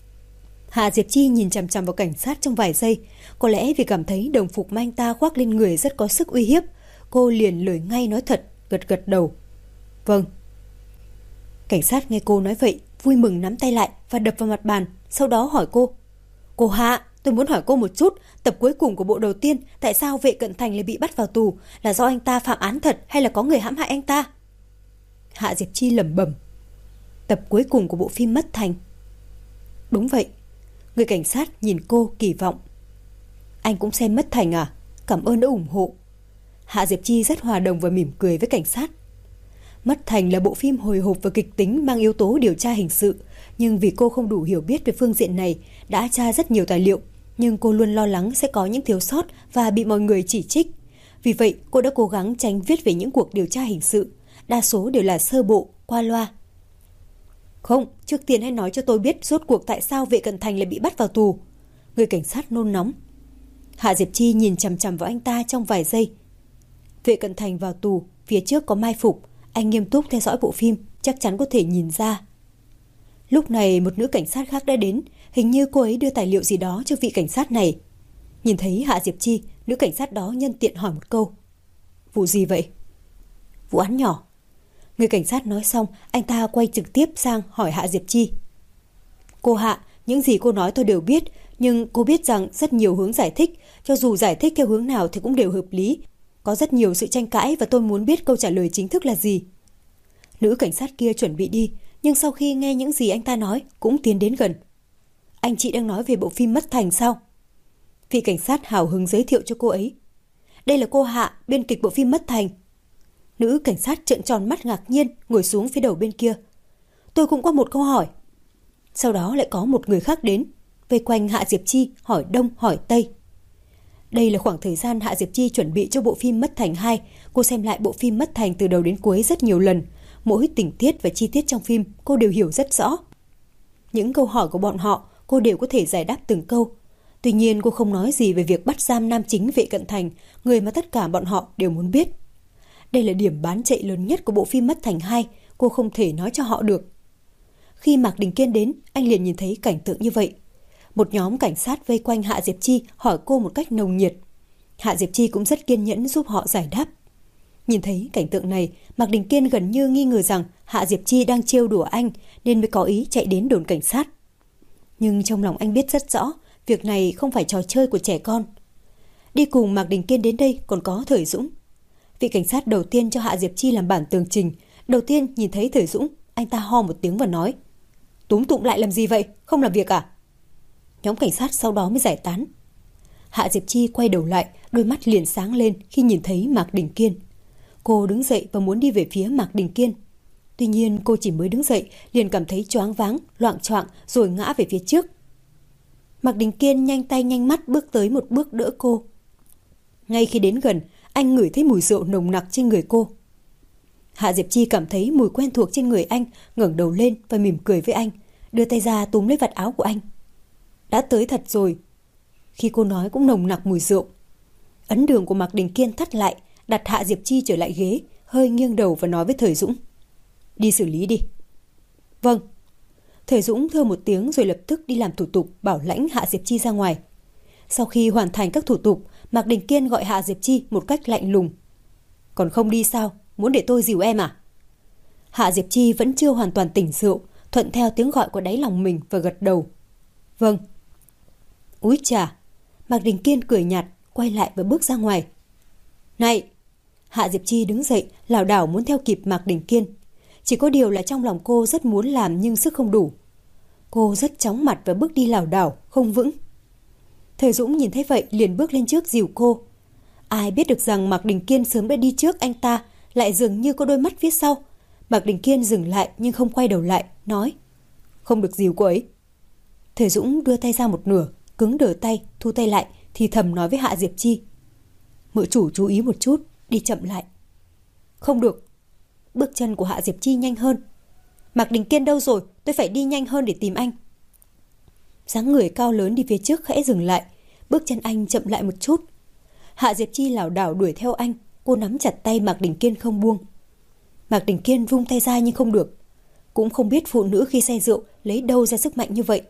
Hạ Diệp Chi nhìn chằm chằm vào cảnh sát trong vài giây. Có lẽ vì cảm thấy đồng phục mà anh ta khoác lên người rất có sức uy hiếp, cô liền lời ngay nói thật, gật đầu. Vâng. Cảnh sát nghe cô nói vậy, vui mừng nắm tay lại và đập vào mặt bàn, sau đó hỏi cô. Cô Hạ, tôi muốn hỏi cô một chút, tập cuối cùng của bộ đầu tiên, tại sao Vệ Cận Thành lại bị bắt vào tù? Là do anh ta phạm án thật hay là có người hãm hại anh ta? Hạ Diệp Chi lẩm bẩm. Tập cuối cùng của bộ phim Mất Thành. Đúng vậy. Người cảnh sát nhìn cô kỳ vọng. Anh cũng xem Mất Thành à? Cảm ơn đã ủng hộ. Hạ Diệp Chi rất hòa đồng và mỉm cười với cảnh sát. Mất Thành là bộ phim hồi hộp và kịch tính mang yếu tố điều tra hình sự, nhưng vì cô không đủ hiểu biết về phương diện này, đã tra rất nhiều tài liệu, nhưng cô luôn lo lắng sẽ có những thiếu sót và bị mọi người chỉ trích. Vì vậy, cô đã cố gắng tránh viết về những cuộc điều tra hình sự, đa số đều là sơ bộ, qua loa. Không, trước tiên hãy nói cho tôi biết rốt cuộc tại sao Vệ Cận Thành lại bị bắt vào tù. Người cảnh sát nôn nóng. Hạ Diệp Chi nhìn chằm chằm vào anh ta trong vài giây. Vệ Cận Thành vào tù, phía trước có mai phục. Anh nghiêm túc theo dõi bộ phim, chắc chắn có thể nhìn ra. Lúc này một nữ cảnh sát khác đã đến, hình như cô ấy đưa tài liệu gì đó cho vị cảnh sát này. Nhìn thấy Hạ Diệp Chi, nữ cảnh sát đó nhân tiện hỏi một câu. Vụ gì vậy? Vụ án nhỏ. Người cảnh sát nói xong, anh ta quay trực tiếp sang hỏi Hạ Diệp Chi. Cô Hạ, những gì cô nói tôi đều biết, nhưng cô biết rằng rất nhiều hướng giải thích, cho dù giải thích theo hướng nào thì cũng đều hợp lý. Có rất nhiều sự tranh cãi và tôi muốn biết câu trả lời chính thức là gì. Nữ cảnh sát kia chuẩn bị đi, nhưng sau khi nghe những gì anh ta nói cũng tiến đến gần. Anh chị đang nói về bộ phim Mất Thành sao? Vị cảnh sát hào hứng giới thiệu cho cô ấy. Đây là cô Hạ, biên kịch bộ phim Mất Thành. Nữ cảnh sát trợn tròn mắt ngạc nhiên ngồi xuống phía đầu bên kia. Tôi cũng có một câu hỏi. Sau đó lại có một người khác đến, vây quanh Hạ Diệp Chi hỏi đông hỏi tây. Đây là khoảng thời gian Hạ Diệp Chi chuẩn bị cho bộ phim Mất Thành 2. Cô xem lại bộ phim Mất Thành từ đầu đến cuối rất nhiều lần. Mỗi tình tiết và chi tiết trong phim cô đều hiểu rất rõ. Những câu hỏi của bọn họ cô đều có thể giải đáp từng câu. Tuy nhiên cô không nói gì về việc bắt giam nam chính Vệ Cận Thành, người mà tất cả bọn họ đều muốn biết. Đây là điểm bán chạy lớn nhất của bộ phim Mất Thành 2, cô không thể nói cho họ được. Khi Mạc Đình Kiên đến, anh liền nhìn thấy cảnh tượng như vậy. Một nhóm cảnh sát vây quanh Hạ Diệp Chi hỏi cô một cách nồng nhiệt. Hạ Diệp Chi cũng rất kiên nhẫn giúp họ giải đáp. Nhìn thấy cảnh tượng này, Mạc Đình Kiên gần như nghi ngờ rằng Hạ Diệp Chi đang trêu đùa anh nên mới có ý chạy đến đồn cảnh sát. Nhưng trong lòng anh biết rất rõ, việc này không phải trò chơi của trẻ con. Đi cùng Mạc Đình Kiên đến đây còn có Thời Dũng. Vị cảnh sát đầu tiên cho Hạ Diệp Chi làm bản tường trình, đầu tiên nhìn thấy Thời Dũng, anh ta ho một tiếng và nói: "Túm tụm lại làm gì vậy? Không làm việc à?" Nhóm cảnh sát sau đó mới giải tán. Hạ Diệp Chi quay đầu lại, đôi mắt liền sáng lên khi nhìn thấy Mạc Đình Kiên. Cô đứng dậy và muốn đi về phía Mạc Đình Kiên. Tuy nhiên cô chỉ mới đứng dậy liền cảm thấy choáng váng, loạng choạng rồi ngã về phía trước. Mạc Đình Kiên nhanh tay nhanh mắt bước tới một bước đỡ cô. Ngay khi đến gần, anh ngửi thấy mùi rượu nồng nặc trên người cô. Hạ Diệp Chi cảm thấy mùi quen thuộc trên người anh, ngẩng đầu lên và mỉm cười với anh, đưa tay ra túm lấy vạt áo của anh. Đã tới thật rồi. Khi cô nói cũng nồng nặc mùi rượu. Ấn đường của Mạc Đình Kiên thắt lại, đặt Hạ Diệp Chi trở lại ghế, hơi nghiêng đầu và nói với Thời Dũng: "Đi xử lý đi." "Vâng." Thời Dũng thưa một tiếng rồi lập tức đi làm thủ tục bảo lãnh Hạ Diệp Chi ra ngoài. Sau khi hoàn thành các thủ tục, Mạc Đình Kiên gọi Hạ Diệp Chi một cách lạnh lùng: "Còn không đi sao? Muốn để tôi dìu em à?" Hạ Diệp Chi vẫn chưa hoàn toàn tỉnh rượu, thuận theo tiếng gọi của đáy lòng mình và gật đầu: "Vâng." Úi chà! Mạc Đình Kiên cười nhạt, quay lại và bước ra ngoài. "Này!" Hạ Diệp Chi đứng dậy, lảo đảo muốn theo kịp Mạc Đình Kiên. Chỉ có điều là trong lòng cô rất muốn làm nhưng sức không đủ. Cô rất chóng mặt và bước đi lảo đảo, không vững. Thời Dũng nhìn thấy vậy liền bước lên trước dìu cô. Ai biết được rằng Mạc Đình Kiên sớm đã đi trước anh ta, lại dường như có đôi mắt phía sau. Mạc Đình Kiên dừng lại nhưng không quay đầu lại, nói: "Không được dìu cô ấy." Thời Dũng đưa tay ra một nửa, cứng đờ tay, thu tay lại, thì thầm nói với Hạ Diệp Chi: "Mợ chủ chú ý một chút, đi chậm lại." "Không được." Bước chân của Hạ Diệp Chi nhanh hơn. "Mạc Đình Kiên đâu rồi? Tôi phải đi nhanh hơn để tìm anh." Dáng người cao lớn đi phía trước khẽ dừng lại, bước chân anh chậm lại một chút. Hạ Diệp Chi lảo đảo đuổi theo anh, cô nắm chặt tay Mạc Đình Kiên không buông. Mạc Đình Kiên vung tay ra nhưng không được. Cũng không biết phụ nữ khi say rượu lấy đâu ra sức mạnh như vậy.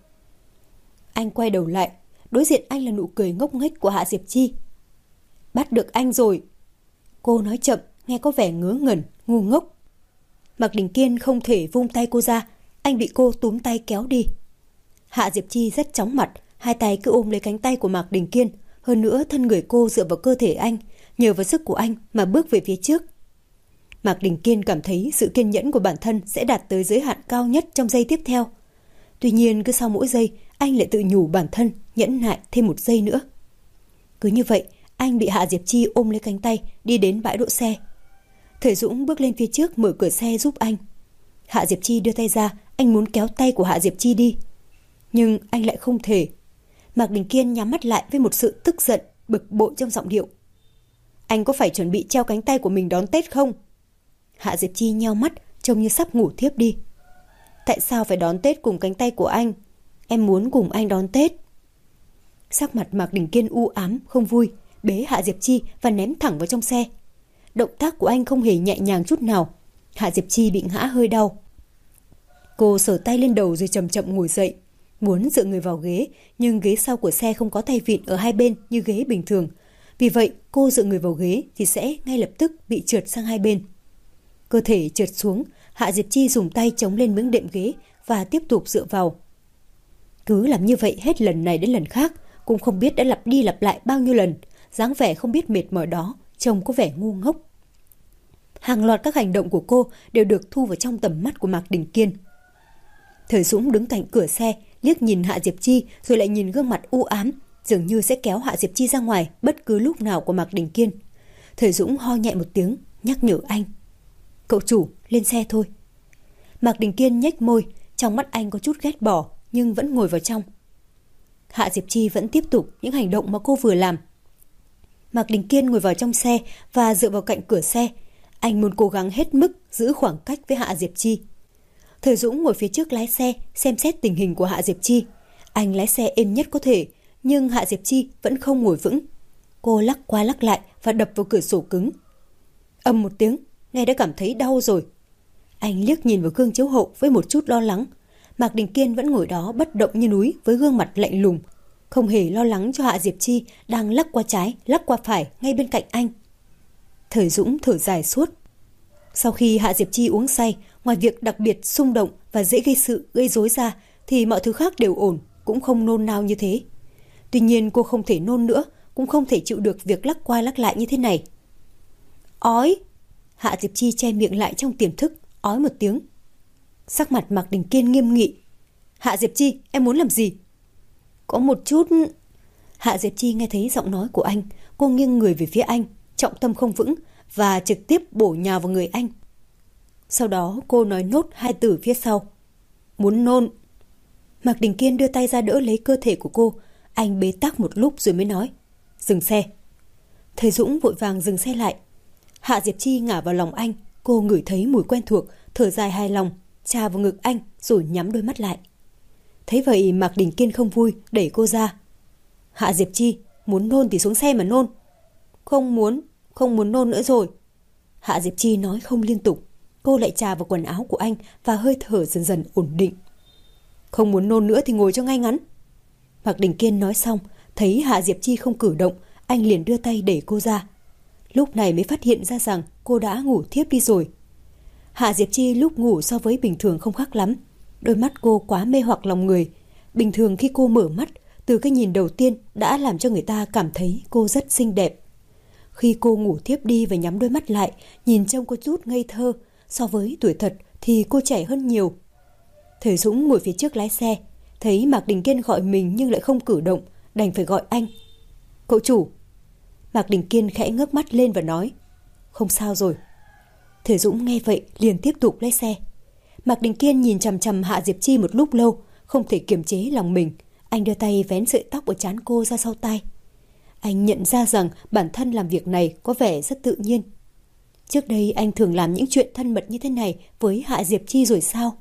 Anh quay đầu lại, đối diện anh là nụ cười ngốc nghếch của Hạ Diệp Chi. "Bắt được anh rồi." Cô nói chậm, nghe có vẻ ngớ ngẩn, ngu ngốc. Mạc Đình Kiên không thể vung tay cô ra, anh bị cô túm tay kéo đi. Hạ Diệp Chi rất chóng mặt, hai tay cứ ôm lấy cánh tay của Mạc Đình Kiên, hơn nữa thân người cô dựa vào cơ thể anh, nhờ vào sức của anh mà bước về phía trước. Mạc Đình Kiên cảm thấy sự kiên nhẫn của bản thân sẽ đạt tới giới hạn cao nhất trong giây tiếp theo. Tuy nhiên cứ sau mỗi giây, anh lại tự nhủ bản thân nhẫn nại thêm một giây nữa. Cứ như vậy, anh bị Hạ Diệp Chi ôm lấy cánh tay đi đến bãi đỗ xe. Thời Dũng bước lên phía trước mở cửa xe giúp anh. Hạ Diệp Chi đưa tay ra, anh muốn kéo tay của Hạ Diệp Chi đi. Nhưng anh lại không thể. Mạc Đình Kiên nhắm mắt lại với một sự tức giận, bực bội trong giọng điệu: "Anh có phải chuẩn bị treo cánh tay của mình đón Tết không?" Hạ Diệp Chi nheo mắt, trông như sắp ngủ thiếp đi. "Tại sao phải đón Tết cùng cánh tay của anh? Em muốn cùng anh đón Tết." Sắc mặt Mạc Đình Kiên u ám, không vui, bế Hạ Diệp Chi và ném thẳng vào trong xe. Động tác của anh không hề nhẹ nhàng chút nào. Hạ Diệp Chi bị ngã hơi đau. Cô sờ tay lên đầu rồi chậm chậm ngồi dậy, muốn dựa người vào ghế, nhưng ghế sau của xe không có tay vịn ở hai bên như ghế bình thường. Vì vậy, cô dựa người vào ghế thì sẽ ngay lập tức bị trượt sang hai bên. Cơ thể trượt xuống, Hạ Diệp Chi dùng tay chống lên miếng đệm ghế và tiếp tục dựa vào. Cứ làm như vậy hết lần này đến lần khác, cũng không biết đã lặp đi lặp lại bao nhiêu lần, dáng vẻ không biết mệt mỏi đó trông có vẻ ngu ngốc. Hàng loạt các hành động của cô đều được thu vào trong tầm mắt của Mạc Đình Kiên. Thời Dũng đứng cạnh cửa xe, liếc nhìn Hạ Diệp Chi rồi lại nhìn gương mặt u ám, dường như sẽ kéo Hạ Diệp Chi ra ngoài bất cứ lúc nào của Mạc Đình Kiên. Thời Dũng ho nhẹ một tiếng, nhắc nhở anh: "Cậu chủ, lên xe thôi." Mạc Đình Kiên nhếch môi, trong mắt anh có chút ghét bỏ nhưng vẫn ngồi vào trong. Hạ Diệp Chi vẫn tiếp tục những hành động mà cô vừa làm. Mạc Đình Kiên ngồi vào trong xe và dựa vào cạnh cửa xe. Anh muốn cố gắng hết mức giữ khoảng cách với Hạ Diệp Chi. Thời Dũng ngồi phía trước lái xe, xem xét tình hình của Hạ Diệp Chi. Anh lái xe êm nhất có thể, nhưng Hạ Diệp Chi vẫn không ngồi vững. Cô lắc qua lắc lại và đập vào cửa sổ cứng. Ầm một tiếng, nghe đã cảm thấy đau rồi. Anh liếc nhìn vào gương chiếu hậu với một chút lo lắng. Mạc Đình Kiên vẫn ngồi đó bất động như núi với gương mặt lạnh lùng, không hề lo lắng cho Hạ Diệp Chi đang lắc qua trái, lắc qua phải ngay bên cạnh anh. Thời Dũng thở dài suốt. Sau khi Hạ Diệp Chi uống say, ngoài việc đặc biệt xung động và dễ gây sự, gây rối ra, thì mọi thứ khác đều ổn, cũng không nôn nao như thế. Tuy nhiên cô không thể nôn nữa, cũng không thể chịu được việc lắc qua lắc lại như thế này. Ói! Hạ Diệp Chi che miệng lại trong tiềm thức, ói một tiếng. Sắc mặt Mạc Đình Kiên nghiêm nghị. Hạ Diệp Chi, em muốn làm gì? Có một chút... Hạ Diệp Chi nghe thấy giọng nói của anh, cô nghiêng người về phía anh, trọng tâm không vững và trực tiếp bổ nhào vào người anh. Sau đó cô nói nốt hai từ phía sau. Muốn nôn. Mạc Đình Kiên đưa tay ra đỡ lấy cơ thể của cô. Anh bế tắc một lúc rồi mới nói. Dừng xe. Thầy Dũng vội vàng dừng xe lại. Hạ Diệp Chi ngả vào lòng anh. Cô ngửi thấy mùi quen thuộc, thở dài hài lòng, chà vào ngực anh rồi nhắm đôi mắt lại. Thấy vậy Mạc Đình Kiên không vui, đẩy cô ra. Hạ Diệp Chi, muốn nôn thì xuống xe mà nôn. Không muốn nôn nữa rồi. Hạ Diệp Chi nói không liên tục. Cô lại chà vào quần áo của anh và hơi thở dần dần ổn định. Không muốn nôn nữa thì ngồi cho ngay ngắn. Mạc Đình Kiên nói xong, thấy Hạ Diệp Chi không cử động, anh liền đưa tay đẩy cô ra. Lúc này mới phát hiện ra rằng cô đã ngủ thiếp đi rồi. Hạ Diệp Chi lúc ngủ so với bình thường không khác lắm. Đôi mắt cô quá mê hoặc lòng người. Bình thường khi cô mở mắt, từ cái nhìn đầu tiên đã làm cho người ta cảm thấy cô rất xinh đẹp. Khi cô ngủ thiếp đi và nhắm đôi mắt lại, nhìn trông có chút ngây thơ. So với tuổi thật thì cô trẻ hơn nhiều. Thầy Dũng ngồi phía trước lái xe, thấy Mạc Đình Kiên gọi mình nhưng lại không cử động, đành phải gọi anh. Cậu chủ. Mạc Đình Kiên khẽ ngước mắt lên và nói. Không sao rồi. Thầy Dũng nghe vậy liền tiếp tục lái xe. Mạc Đình Kiên nhìn chằm chằm Hạ Diệp Chi một lúc lâu, không thể kiềm chế lòng mình. Anh đưa tay vén sợi tóc ở trán cô ra sau tai. Anh nhận ra rằng bản thân làm việc này có vẻ rất tự nhiên. Trước đây anh thường làm những chuyện thân mật như thế này với Hạ Diệp Chi rồi sao?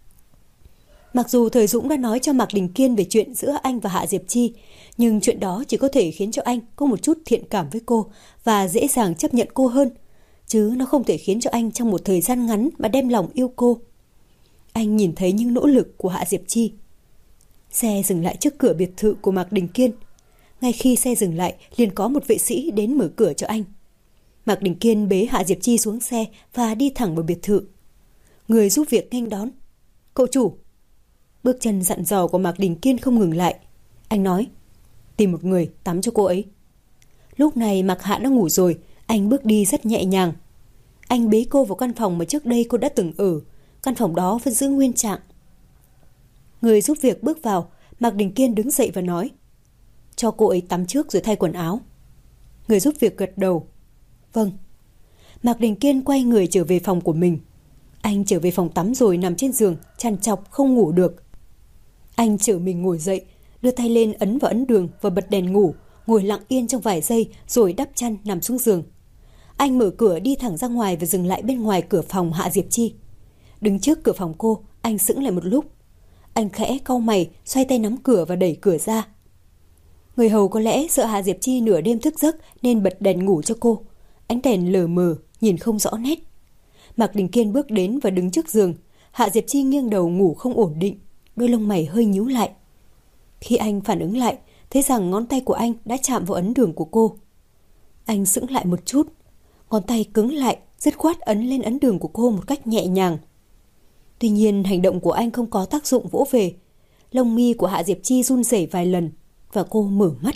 Mặc dù Thời Dũng đã nói cho Mạc Đình Kiên về chuyện giữa anh và Hạ Diệp Chi, nhưng chuyện đó chỉ có thể khiến cho anh có một chút thiện cảm với cô và dễ dàng chấp nhận cô hơn, chứ nó không thể khiến cho anh trong một thời gian ngắn mà đem lòng yêu cô. Anh nhìn thấy những nỗ lực của Hạ Diệp Chi. Xe dừng lại trước cửa biệt thự của Mạc Đình Kiên. Ngay khi xe dừng lại, liền có một vệ sĩ đến mở cửa cho anh. Mạc Đình Kiên bế Hạ Diệp Chi xuống xe và đi thẳng vào biệt thự. Người giúp việc nghênh đón. Cậu chủ. Bước chân dặn dò của Mạc Đình Kiên không ngừng lại. Anh nói, tìm một người tắm cho cô ấy. Lúc này Mạc Hạ đã ngủ rồi, anh bước đi rất nhẹ nhàng. Anh bế cô vào căn phòng mà trước đây cô đã từng ở. Căn phòng đó vẫn giữ nguyên trạng. Người giúp việc bước vào, Mạc Đình Kiên đứng dậy và nói, cho cô ấy tắm trước rồi thay quần áo. Người giúp việc gật đầu. Vâng. Mạc Đình Kiên quay người trở về phòng của mình. Anh trở về phòng tắm rồi nằm trên giường, trằn trọc không ngủ được. Anh trở mình ngồi dậy, đưa tay lên ấn vào ấn đường và bật đèn ngủ, ngồi lặng yên trong vài giây rồi đắp chăn nằm xuống giường. Anh mở cửa đi thẳng ra ngoài và dừng lại bên ngoài cửa phòng Hạ Diệp Chi. Đứng trước cửa phòng cô, anh sững lại một lúc. Anh khẽ cau mày, xoay tay nắm cửa và đẩy cửa ra. Người hầu có lẽ sợ Hạ Diệp Chi nửa đêm thức giấc nên bật đèn ngủ cho cô. Ánh đèn lờ mờ, nhìn không rõ nét. Mạc Đình Kiên bước đến và đứng trước giường. Hạ Diệp Chi nghiêng đầu ngủ không ổn định, đôi lông mày hơi nhíu lại. Khi anh phản ứng lại, thấy rằng ngón tay của anh đã chạm vào ấn đường của cô. Anh sững lại một chút, ngón tay cứng lại, dứt khoát ấn lên ấn đường của cô một cách nhẹ nhàng. Tuy nhiên hành động của anh không có tác dụng vỗ về. Lông mi của Hạ Diệp Chi run rẩy vài lần và cô mở mắt.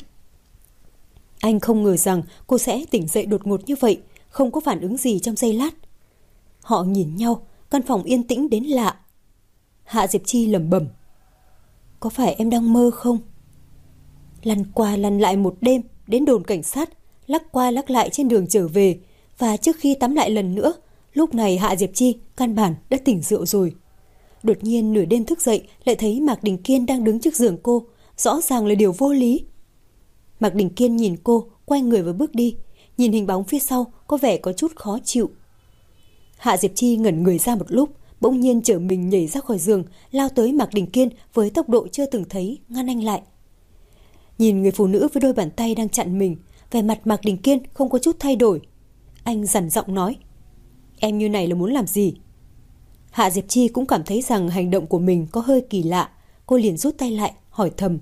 Anh không ngờ rằng cô sẽ tỉnh dậy đột ngột như vậy, không có phản ứng gì trong giây lát. Họ nhìn nhau, căn phòng yên tĩnh đến lạ. Hạ Diệp Chi lẩm bẩm, có phải em đang mơ không? Lăn qua lăn lại một đêm, đến đồn cảnh sát, lắc qua lắc lại trên đường trở về, và trước khi tắm lại lần nữa, lúc này Hạ Diệp Chi căn bản đã tỉnh rượu rồi. Đột nhiên nửa đêm thức dậy lại thấy Mạc Đình Kiên đang đứng trước giường cô, rõ ràng là điều vô lý. Mạc Đình Kiên nhìn cô, quay người và bước đi, nhìn hình bóng phía sau có vẻ có chút khó chịu. Hạ Diệp Chi ngẩn người ra một lúc, bỗng nhiên trở mình nhảy ra khỏi giường, lao tới Mạc Đình Kiên với tốc độ chưa từng thấy, ngăn anh lại. Nhìn người phụ nữ với đôi bàn tay đang chặn mình, vẻ mặt Mạc Đình Kiên không có chút thay đổi. Anh dằn giọng nói, em như này là muốn làm gì? Hạ Diệp Chi cũng cảm thấy rằng hành động của mình có hơi kỳ lạ. Cô liền rút tay lại, hỏi thầm.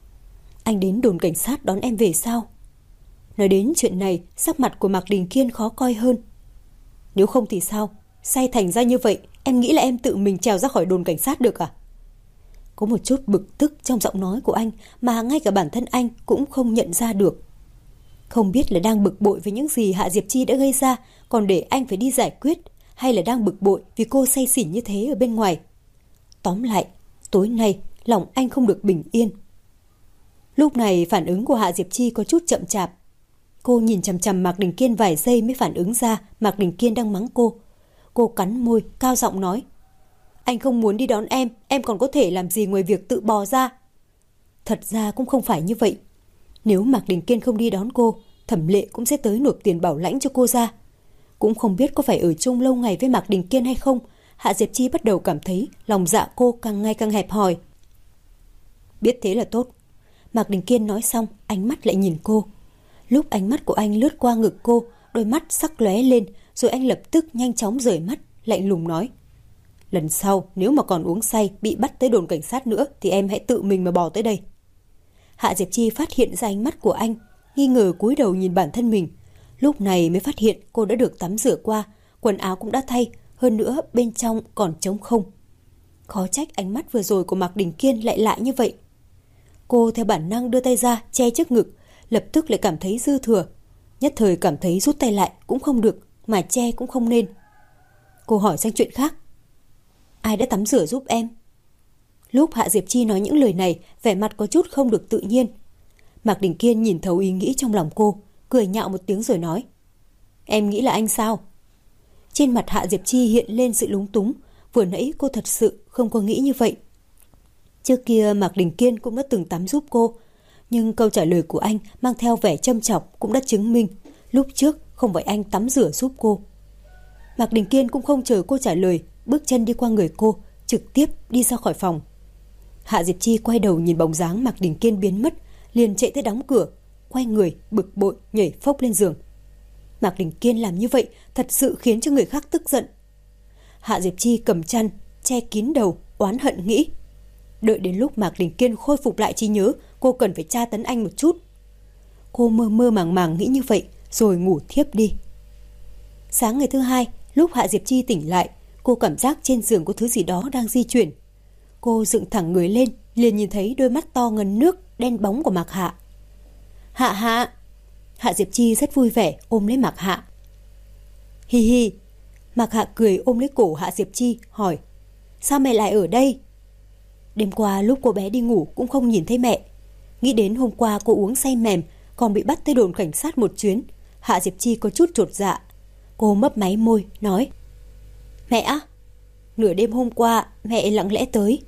Anh đến đồn cảnh sát đón em về sao? Nói đến chuyện này, sắc mặt của Mạc Đình Kiên khó coi hơn. Nếu không thì sao? Say thành ra như vậy, em nghĩ là em tự mình trèo ra khỏi đồn cảnh sát được à? Có một chút bực tức trong giọng nói của anh mà ngay cả bản thân anh cũng không nhận ra được. Không biết là đang bực bội với những gì Hạ Diệp Chi đã gây ra, còn để anh phải đi giải quyết, hay là đang bực bội vì cô say xỉn như thế ở bên ngoài. Tóm lại, tối nay lòng anh không được bình yên. Lúc này phản ứng của Hạ Diệp Chi có chút chậm chạp. Cô nhìn chằm chằm Mạc Đình Kiên vài giây mới phản ứng ra Mạc Đình Kiên đang mắng cô. Cô cắn môi, cao giọng nói. Anh không muốn đi đón em còn có thể làm gì ngoài việc tự bò ra? Thật ra cũng không phải như vậy. Nếu Mạc Đình Kiên không đi đón cô, Thẩm Lệ cũng sẽ tới nộp tiền bảo lãnh cho cô ra. Cũng không biết có phải ở chung lâu ngày với Mạc Đình Kiên hay không, Hạ Diệp Chi bắt đầu cảm thấy lòng dạ cô càng ngày càng hẹp hòi. Biết thế là tốt. Mạc Đình Kiên nói xong, ánh mắt lại nhìn cô. Lúc ánh mắt của anh lướt qua ngực cô, đôi mắt sắc lóe lên, rồi anh lập tức nhanh chóng rời mắt, lạnh lùng nói. Lần sau, nếu mà còn uống say, bị bắt tới đồn cảnh sát nữa, thì em hãy tự mình mà bò tới đây. Hạ Diệp Chi phát hiện ra ánh mắt của anh, nghi ngờ cúi đầu nhìn bản thân mình. Lúc này mới phát hiện cô đã được tắm rửa qua, quần áo cũng đã thay, hơn nữa bên trong còn trống không. Khó trách ánh mắt vừa rồi của Mạc Đình Kiên lại lạ như vậy. Cô theo bản năng đưa tay ra che trước ngực, lập tức lại cảm thấy dư thừa. Nhất thời cảm thấy rút tay lại cũng không được, mà che cũng không nên. Cô hỏi sang chuyện khác. Ai đã tắm rửa giúp em? Lúc Hạ Diệp Chi nói những lời này, vẻ mặt có chút không được tự nhiên. Mạc Đình Kiên nhìn thấu ý nghĩ trong lòng cô, cười nhạo một tiếng rồi nói. Em nghĩ là anh sao? Trên mặt Hạ Diệp Chi hiện lên sự lúng túng, vừa nãy cô thật sự không có nghĩ như vậy. Trước kia Mạc Đình Kiên cũng đã từng tắm giúp cô, nhưng câu trả lời của anh mang theo vẻ châm chọc cũng đã chứng minh lúc trước không phải anh tắm rửa giúp cô. Mạc Đình Kiên cũng không chờ cô trả lời, bước chân đi qua người cô, trực tiếp đi ra khỏi phòng. Hạ Diệp Chi quay đầu nhìn bóng dáng Mạc Đình Kiên biến mất, liền chạy tới đóng cửa, quay người bực bội nhảy phốc lên giường. Mạc Đình Kiên làm như vậy thật sự khiến cho người khác tức giận. Hạ Diệp Chi cầm chăn che kín đầu, oán hận nghĩ. Đợi đến lúc Mạc Đình Kiên khôi phục lại trí nhớ, cô cần phải tra tấn anh một chút. Cô mơ mơ màng màng nghĩ như vậy rồi ngủ thiếp đi. Sáng ngày thứ hai, lúc Hạ Diệp Chi tỉnh lại, cô cảm giác trên giường có thứ gì đó đang di chuyển. Cô dựng thẳng người lên, liền nhìn thấy đôi mắt to ngấn nước, đen bóng của Mạc Hạ. Hạ Hạ! Hạ Diệp Chi rất vui vẻ ôm lấy Mạc Hạ. Hi hi! Mạc Hạ cười ôm lấy cổ Hạ Diệp Chi, hỏi. Sao mẹ lại ở đây? Đêm qua lúc cô bé đi ngủ cũng không nhìn thấy mẹ. Nghĩ đến hôm qua cô uống say mềm, còn bị bắt tới đồn cảnh sát một chuyến, Hạ Diệp Chi có chút chột dạ. Cô mấp máy môi, nói. Mẹ á? Nửa đêm hôm qua, mẹ lặng lẽ tới.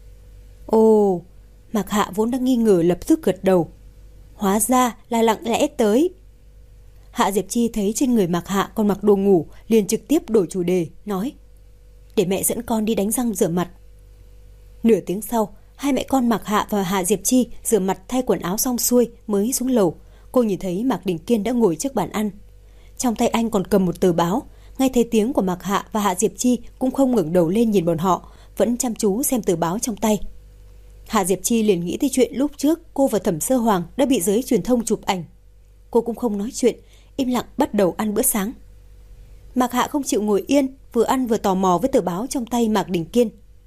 Ồ! Mạc Hạ vốn đang nghi ngờ lập tức gật đầu. Hóa ra là lặng lẽ tới. Hạ Diệp Chi thấy trên người Mạc Hạ còn mặc đồ ngủ, liền trực tiếp đổi chủ đề, nói. Để mẹ dẫn con đi đánh răng rửa mặt. Nửa tiếng sau, hai mẹ con Mạc Hạ và Hạ Diệp Chi rửa mặt thay quần áo xong xuôi mới xuống lầu. Cô nhìn thấy Mạc Đình Kiên đã ngồi trước bàn ăn. Trong tay anh còn cầm một tờ báo. Nghe thấy tiếng của Mạc Hạ và Hạ Diệp Chi cũng không ngẩng đầu lên nhìn bọn họ, vẫn chăm chú xem tờ báo trong tay. Hạ Diệp Chi liền nghĩ tới chuyện lúc trước cô và Thẩm Sơ Hoàng đã bị giới truyền thông chụp ảnh. Cô cũng không nói chuyện, im lặng bắt đầu ăn bữa sáng. Mạc Hạ không chịu ngồi yên, vừa ăn vừa tò mò với tờ báo trong tay Mạc Đình Kiên.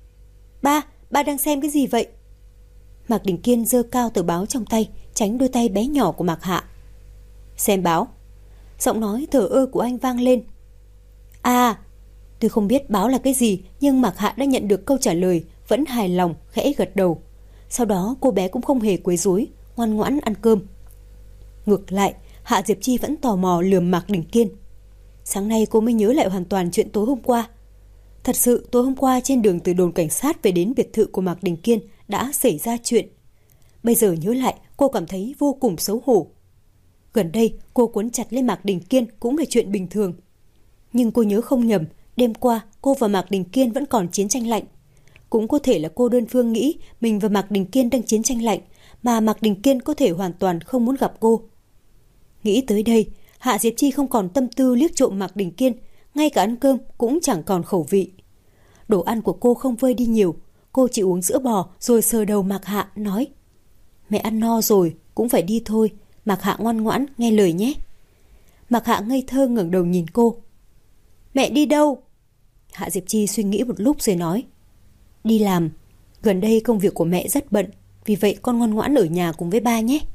Ba đang xem cái gì vậy? Mạc Đình Kiên giơ cao tờ báo trong tay, tránh đôi tay bé nhỏ của Mạc Hạ. Xem báo. Giọng nói thờ ơ của anh vang lên. À, tôi không biết báo là cái gì, nhưng Mạc Hạ đã nhận được câu trả lời, vẫn hài lòng, khẽ gật đầu. Sau đó cô bé cũng không hề quấy rối, ngoan ngoãn ăn cơm. Ngược lại, Hạ Diệp Chi vẫn tò mò lườm Mạc Đình Kiên. Sáng nay cô mới nhớ lại hoàn toàn chuyện tối hôm qua. Thật sự tối hôm qua trên đường từ đồn cảnh sát về đến biệt thự của Mạc Đình Kiên đã xảy ra chuyện. Bây giờ nhớ lại cô cảm thấy vô cùng xấu hổ. Gần đây cô quấn chặt lấy Mạc Đình Kiên cũng là chuyện bình thường. Nhưng cô nhớ không nhầm, đêm qua cô và Mạc Đình Kiên vẫn còn chiến tranh lạnh. Cũng có thể là cô đơn phương nghĩ mình và Mạc Đình Kiên đang chiến tranh lạnh, mà Mạc Đình Kiên có thể hoàn toàn không muốn gặp cô. Nghĩ tới đây, Hạ Diệp Chi không còn tâm tư liếc trộm Mạc Đình Kiên, ngay cả ăn cơm cũng chẳng còn khẩu vị. Đồ ăn của cô không vơi đi nhiều. Cô chỉ uống sữa bò rồi sờ đầu Mạc Hạ nói: Mẹ ăn no rồi, cũng phải đi thôi. Mạc Hạ ngoan ngoãn, nghe lời nhé. Mạc Hạ ngây thơ ngẩng đầu nhìn cô. Mẹ đi đâu? Hạ Diệp Chi suy nghĩ một lúc rồi nói: Đi làm. Gần đây công việc của mẹ rất bận, vì vậy con ngoan ngoãn ở nhà cùng với ba nhé.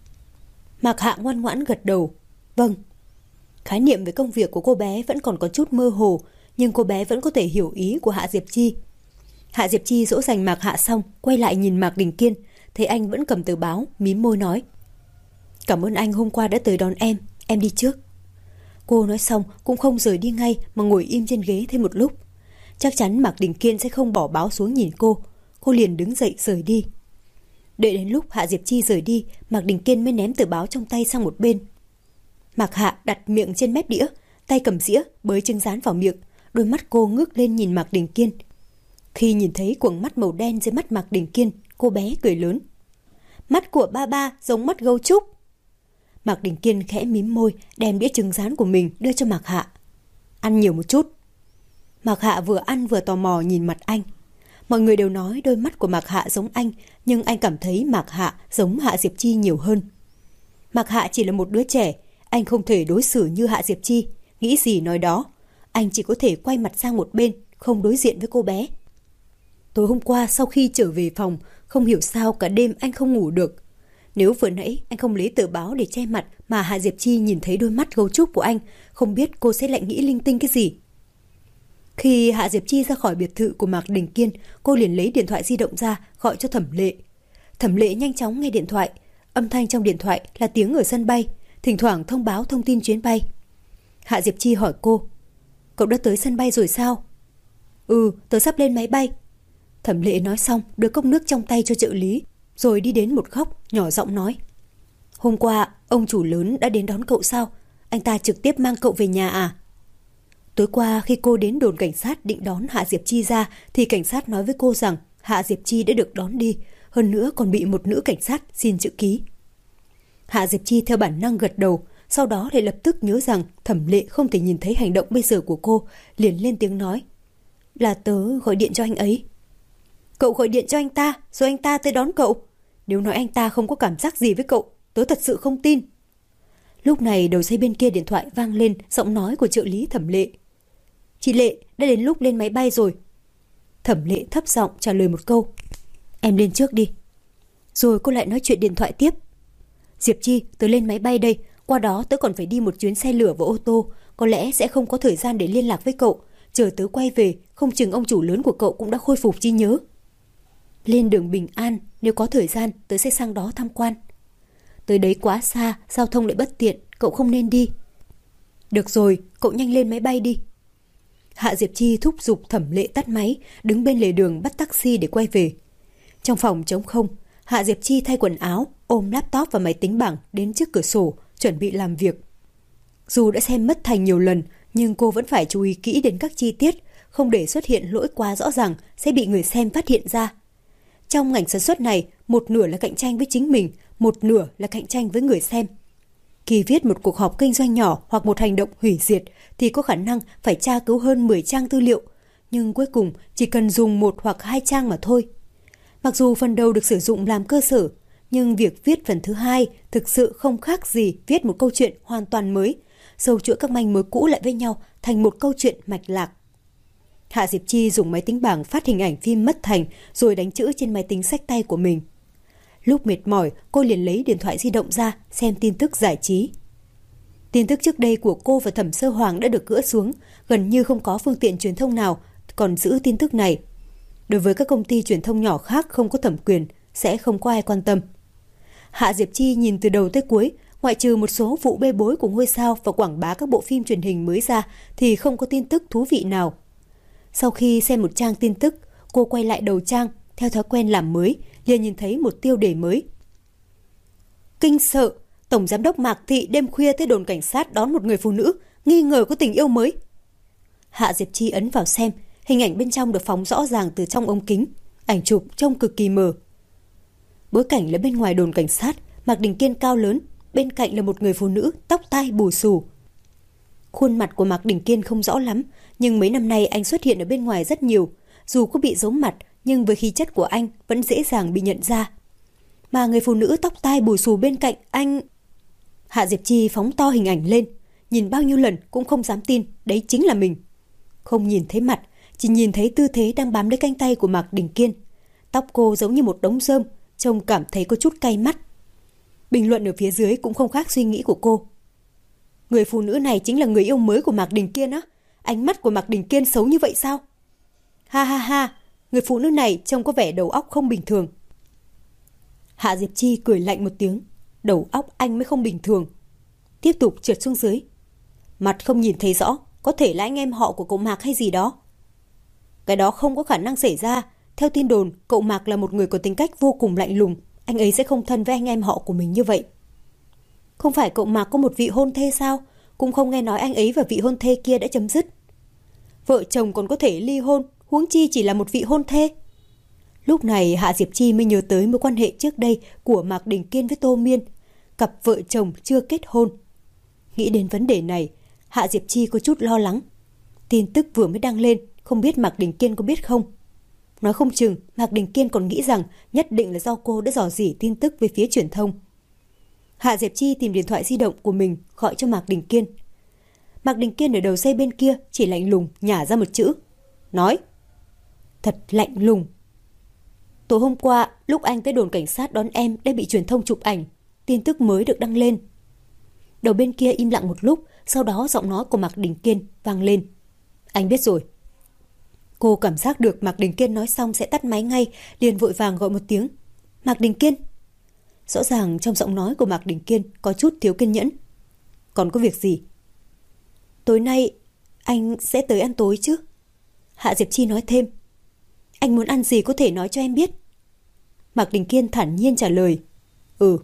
Mạc Hạ ngoan ngoãn gật đầu. Vâng. Khái niệm về công việc của cô bé vẫn còn có chút mơ hồ, nhưng cô bé vẫn có thể hiểu ý của Hạ Diệp Chi. Hạ Diệp Chi dỗ dành Mạc Hạ xong, quay lại nhìn Mạc Đình Kiên, thấy anh vẫn cầm tờ báo, mím môi nói: Cảm ơn anh hôm qua đã tới đón em đi trước. Cô nói xong cũng không rời đi ngay mà ngồi im trên ghế thêm một lúc. Chắc chắn Mạc Đình Kiên sẽ không bỏ báo xuống nhìn cô liền đứng dậy rời đi. Đợi đến lúc Hạ Diệp Chi rời đi, Mạc Đình Kiên mới ném tờ báo trong tay sang một bên. Mạc Hạ đặt miệng trên mép đĩa, tay cầm dĩa bới trứng rán vào miệng, đôi mắt cô ngước lên nhìn Mạc Đình Kiên. Khi nhìn thấy quầng mắt màu đen dưới mắt Mạc Đình Kiên, cô bé cười lớn. Mắt của ba giống mắt gấu trúc. Mạc Đình Kiên khẽ mím môi, đem đĩa trứng rán của mình đưa cho Mạc Hạ. Ăn nhiều một chút. Mạc Hạ vừa ăn vừa tò mò nhìn mặt anh. Mọi người đều nói đôi mắt của Mạc Hạ giống anh, nhưng anh cảm thấy Mạc Hạ giống Hạ Diệp Chi nhiều hơn. Mạc Hạ chỉ là một đứa trẻ, anh không thể đối xử như Hạ Diệp Chi, nghĩ gì nói đó. Anh chỉ có thể quay mặt sang một bên, không đối diện với cô bé. Tối hôm qua sau khi trở về phòng, không hiểu sao cả đêm anh không ngủ được. Nếu vừa nãy anh không lấy tờ báo để che mặt mà Hạ Diệp Chi nhìn thấy đôi mắt gấu trúc của anh, không biết cô sẽ lại nghĩ linh tinh cái gì. Khi Hạ Diệp Chi ra khỏi biệt thự của Mạc Đình Kiên, cô liền lấy điện thoại di động ra gọi cho Thẩm Lệ. Thẩm Lệ nhanh chóng nghe điện thoại. Âm thanh trong điện thoại là tiếng ở sân bay, thỉnh thoảng thông báo thông tin chuyến bay. Hạ Diệp Chi hỏi cô: Cậu đã tới sân bay rồi sao? Tớ sắp lên máy bay. Thẩm Lệ nói xong đưa cốc nước trong tay cho trợ lý, rồi đi đến một góc nhỏ giọng nói: Hôm qua ông chủ lớn đã đến đón cậu sao? Anh ta trực tiếp mang cậu về nhà à? Tối qua khi cô đến đồn cảnh sát định đón Hạ Diệp Chi ra thì cảnh sát nói với cô rằng Hạ Diệp Chi đã được đón đi, hơn nữa còn bị một nữ cảnh sát xin chữ ký. Hạ Diệp Chi theo bản năng gật đầu, sau đó lại lập tức nhớ rằng Thẩm Lệ không thể nhìn thấy hành động bây giờ của cô, liền lên tiếng nói: Là tớ gọi điện cho anh ấy. Cậu gọi điện cho anh ta rồi anh ta tới đón cậu? Nếu nói anh ta không có cảm giác gì với cậu, tớ thật sự không tin. Lúc này đầu dây bên kia điện thoại vang lên giọng nói của trợ lý Thẩm Lệ. Chị Lệ, đã đến lúc lên máy bay rồi. Thẩm Lệ thấp giọng trả lời một câu: Em lên trước đi. Rồi cô lại nói chuyện điện thoại tiếp: Diệp Chi, tớ lên máy bay đây, qua đó tớ còn phải đi một chuyến xe lửa và ô tô, có lẽ sẽ không có thời gian để liên lạc với cậu. Chờ tớ quay về, không chừng ông chủ lớn của cậu cũng đã khôi phục trí nhớ. Lên đường bình an, nếu có thời gian tớ sẽ sang đó tham quan. Tới đấy quá xa, giao thông lại bất tiện, cậu không nên đi. Được rồi, cậu nhanh lên máy bay đi. Hạ Diệp Chi thúc giục Thẩm Lệ tắt máy, đứng bên lề đường bắt taxi để quay về. Trong phòng trống không, Hạ Diệp Chi thay quần áo, ôm laptop và máy tính bảng đến trước cửa sổ, chuẩn bị làm việc. Dù đã xem mất thành nhiều lần, nhưng cô vẫn phải chú ý kỹ đến các chi tiết, không để xuất hiện lỗi quá rõ ràng sẽ bị người xem phát hiện ra. Trong ngành sản xuất này, một nửa là cạnh tranh với chính mình, một nửa là cạnh tranh với người xem. Khi viết một cuộc họp kinh doanh nhỏ hoặc một hành động hủy diệt thì có khả năng phải tra cứu hơn 10 trang tư liệu, nhưng cuối cùng chỉ cần dùng 1 hoặc 2 trang mà thôi. Mặc dù phần đầu được sử dụng làm cơ sở, nhưng việc viết phần thứ hai thực sự không khác gì viết một câu chuyện hoàn toàn mới, sâu chuỗi các manh mối cũ lại với nhau thành một câu chuyện mạch lạc. Hạ Diệp Chi dùng máy tính bảng phát hình ảnh phim mất thành rồi đánh chữ trên máy tính xách tay của mình. Lúc mệt mỏi, cô liền lấy điện thoại di động ra xem tin tức giải trí. Tin tức trước đây của cô và Thẩm Sơ Hoàng đã được gỡ xuống, gần như không có phương tiện truyền thông nào còn giữ tin tức này. Đối với các công ty truyền thông nhỏ khác không có thẩm quyền, sẽ không có ai quan tâm. Hạ Diệp Chi nhìn từ đầu tới cuối, ngoại trừ một số vụ bê bối của ngôi sao và quảng bá các bộ phim truyền hình mới ra thì không có tin tức thú vị nào. Sau khi xem một trang tin tức, cô quay lại đầu trang, theo thói quen làm mới, liền nhìn thấy một tiêu đề mới. Kinh sợ, Tổng Giám đốc Mạc Thị đêm khuya tới đồn cảnh sát đón một người phụ nữ, nghi ngờ có tình yêu mới. Hạ Diệp Chi ấn vào xem, hình ảnh bên trong được phóng rõ ràng từ trong ống kính, ảnh chụp trông cực kỳ mờ. Bối cảnh là bên ngoài đồn cảnh sát, Mạc Đình Kiên cao lớn, bên cạnh là một người phụ nữ tóc tai bù xù. Khuôn mặt của Mạc Đình Kiên không rõ lắm, nhưng mấy năm nay anh xuất hiện ở bên ngoài rất nhiều. dù có bị giấu mặt, nhưng với khí chất của anh vẫn dễ dàng bị nhận ra. Mà người phụ nữ tóc tai bù xù bên cạnh anh... Hạ Diệp Chi phóng to hình ảnh lên, nhìn bao nhiêu lần cũng không dám tin đấy chính là mình. Không nhìn thấy mặt, chỉ nhìn thấy tư thế đang bám lấy cánh tay của Mạc Đình Kiên. Tóc cô giống như một đống rơm, trông cảm thấy có chút cay mắt. Bình luận ở phía dưới cũng không khác suy nghĩ của cô. Người phụ nữ này chính là người yêu mới của Mạc Đình Kiên á? Ánh mắt của Mạc Đình Kiên xấu như vậy sao? Ha ha ha, người phụ nữ này trông có vẻ đầu óc không bình thường. Hạ Diệp Chi cười lạnh một tiếng. Đầu óc anh mới không bình thường. Tiếp tục trượt xuống dưới. Mặt không nhìn thấy rõ, có thể là anh em họ của cậu Mạc hay gì đó. Cái đó không có khả năng xảy ra. Theo tin đồn, cậu Mạc là một người có tính cách vô cùng lạnh lùng. Anh ấy sẽ không thân với anh em họ của mình như vậy. Không phải cậu Mạc có một vị hôn thê sao? Cũng không nghe nói anh ấy và vị hôn thê kia đã chấm dứt. Vợ chồng còn có thể ly hôn, huống chi chỉ là một vị hôn thê. Lúc này Hạ Diệp Chi mới nhớ tới mối quan hệ trước đây của Mạc Đình Kiên với Tô Miên, cặp vợ chồng chưa kết hôn. Nghĩ đến vấn đề này, Hạ Diệp Chi có chút lo lắng. Tin tức vừa mới đăng lên, không biết Mạc Đình Kiên có biết không? Nói không chừng Mạc Đình Kiên còn nghĩ rằng nhất định là do cô đã dò dỉ tin tức về phía truyền thông. Hạ Diệp Chi tìm điện thoại di động của mình gọi cho Mạc Đình Kiên. Mạc Đình Kiên ở đầu dây bên kia chỉ lạnh lùng nhả ra một chữ. Nói. Thật lạnh lùng. Tối hôm qua, lúc anh tới đồn cảnh sát đón em đã bị truyền thông chụp ảnh. Tin tức mới được đăng lên. Đầu bên kia im lặng một lúc, sau đó giọng nói của Mạc Đình Kiên vang lên. Anh biết rồi. Cô cảm giác được Mạc Đình Kiên nói xong sẽ tắt máy ngay, liền vội vàng gọi một tiếng. Mạc Đình Kiên. Rõ ràng trong giọng nói của Mạc Đình Kiên có chút thiếu kiên nhẫn. Còn có việc gì? Tối nay anh sẽ tới ăn tối chứ? Hạ Diệp Chi nói thêm. Anh muốn ăn gì có thể nói cho em biết. Mạc Đình Kiên thản nhiên trả lời. Ừ.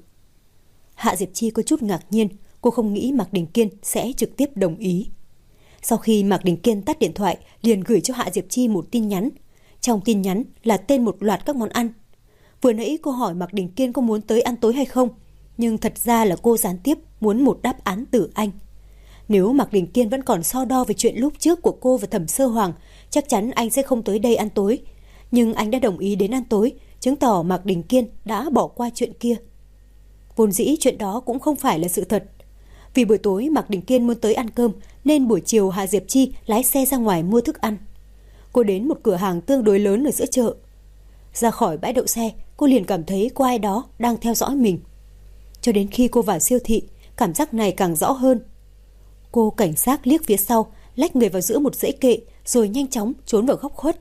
Hạ Diệp Chi có chút ngạc nhiên, cô không nghĩ Mạc Đình Kiên sẽ trực tiếp đồng ý. Sau khi Mạc Đình Kiên tắt điện thoại, liền gửi cho Hạ Diệp Chi một tin nhắn. Trong tin nhắn là tên một loạt các món ăn. Vừa nãy cô hỏi Mạc Đình Kiên có muốn tới ăn tối hay không, nhưng thật ra là cô gián tiếp muốn một đáp án từ anh. Nếu Mạc Đình Kiên vẫn còn so đo về chuyện lúc trước của cô và Thẩm Sơ Hoàng, chắc chắn anh sẽ không tới đây ăn tối. Nhưng anh đã đồng ý đến ăn tối, chứng tỏ Mạc Đình Kiên đã bỏ qua chuyện kia. Vốn dĩ chuyện đó cũng không phải là sự thật. Vì buổi tối Mạc Đình Kiên muốn tới ăn cơm, nên buổi chiều Hạ Diệp Chi lái xe ra ngoài mua thức ăn. Cô đến một cửa hàng tương đối lớn ở giữa chợ. Ra khỏi bãi đậu xe, cô liền cảm thấy có ai đó đang theo dõi mình. Cho đến khi cô vào siêu thị, cảm giác này càng rõ hơn. Cô cảnh giác liếc phía sau, lách người vào giữa một dãy kệ, rồi nhanh chóng trốn vào góc khuất.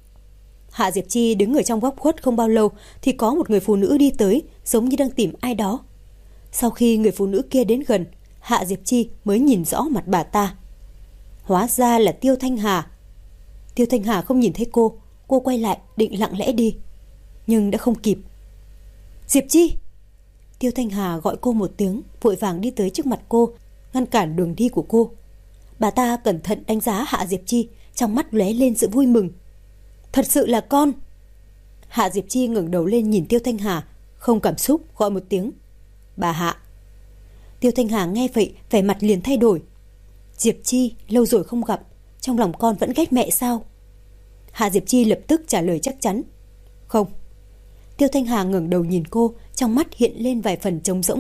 Hạ Diệp Chi đứng ở trong góc khuất không bao lâu thì có một người phụ nữ đi tới, giống như đang tìm ai đó. Sau khi người phụ nữ kia đến gần, Hạ Diệp Chi mới nhìn rõ mặt bà ta. Hóa ra là Tiêu Thanh Hà. Tiêu Thanh Hà không nhìn thấy cô quay lại định lặng lẽ đi, nhưng đã không kịp. Diệp Chi! Tiêu Thanh Hà gọi cô một tiếng, vội vàng đi tới trước mặt cô, ngăn cản đường đi của cô. Bà ta cẩn thận đánh giá Hạ Diệp Chi, trong mắt lóe lên sự vui mừng. Thật sự là con! Hạ Diệp Chi ngẩng đầu lên nhìn Tiêu Thanh Hà, không cảm xúc gọi một tiếng. Bà Hạ! Tiêu Thanh Hà nghe vậy, vẻ mặt liền thay đổi. Diệp Chi, lâu rồi không gặp, trong lòng con vẫn ghét mẹ sao? Hạ Diệp Chi lập tức trả lời chắc chắn. Không. Tiêu Thanh Hà ngẩng đầu nhìn cô, trong mắt hiện lên vài phần trống rỗng.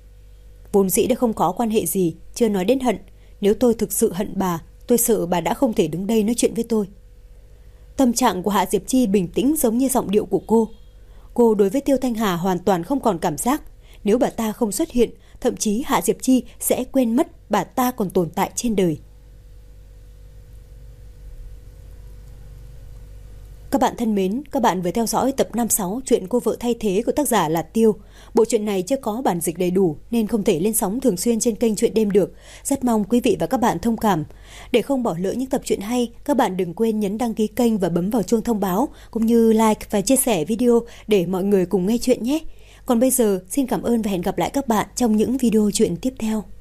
Vốn dĩ đã không có quan hệ gì, chưa nói đến hận. Nếu tôi thực sự hận bà, tôi sợ bà đã không thể đứng đây nói chuyện với tôi. Tâm trạng của Hạ Diệp Chi bình tĩnh giống như giọng điệu của cô. Cô đối với Tiêu Thanh Hà hoàn toàn không còn cảm giác. Nếu bà ta không xuất hiện, thậm chí Hạ Diệp Chi sẽ quên mất bà ta còn tồn tại trên đời. Các bạn thân mến, các bạn vừa theo dõi tập 56 chuyện Cô vợ thay thế của tác giả là Tiêu. Bộ truyện này chưa có bản dịch đầy đủ nên không thể lên sóng thường xuyên trên kênh Truyện Đêm được. Rất mong quý vị và các bạn thông cảm. Để không bỏ lỡ những tập truyện hay, các bạn đừng quên nhấn đăng ký kênh và bấm vào chuông thông báo, cũng như like và chia sẻ video để mọi người cùng nghe chuyện nhé. Còn bây giờ, xin cảm ơn và hẹn gặp lại các bạn trong những video truyện tiếp theo.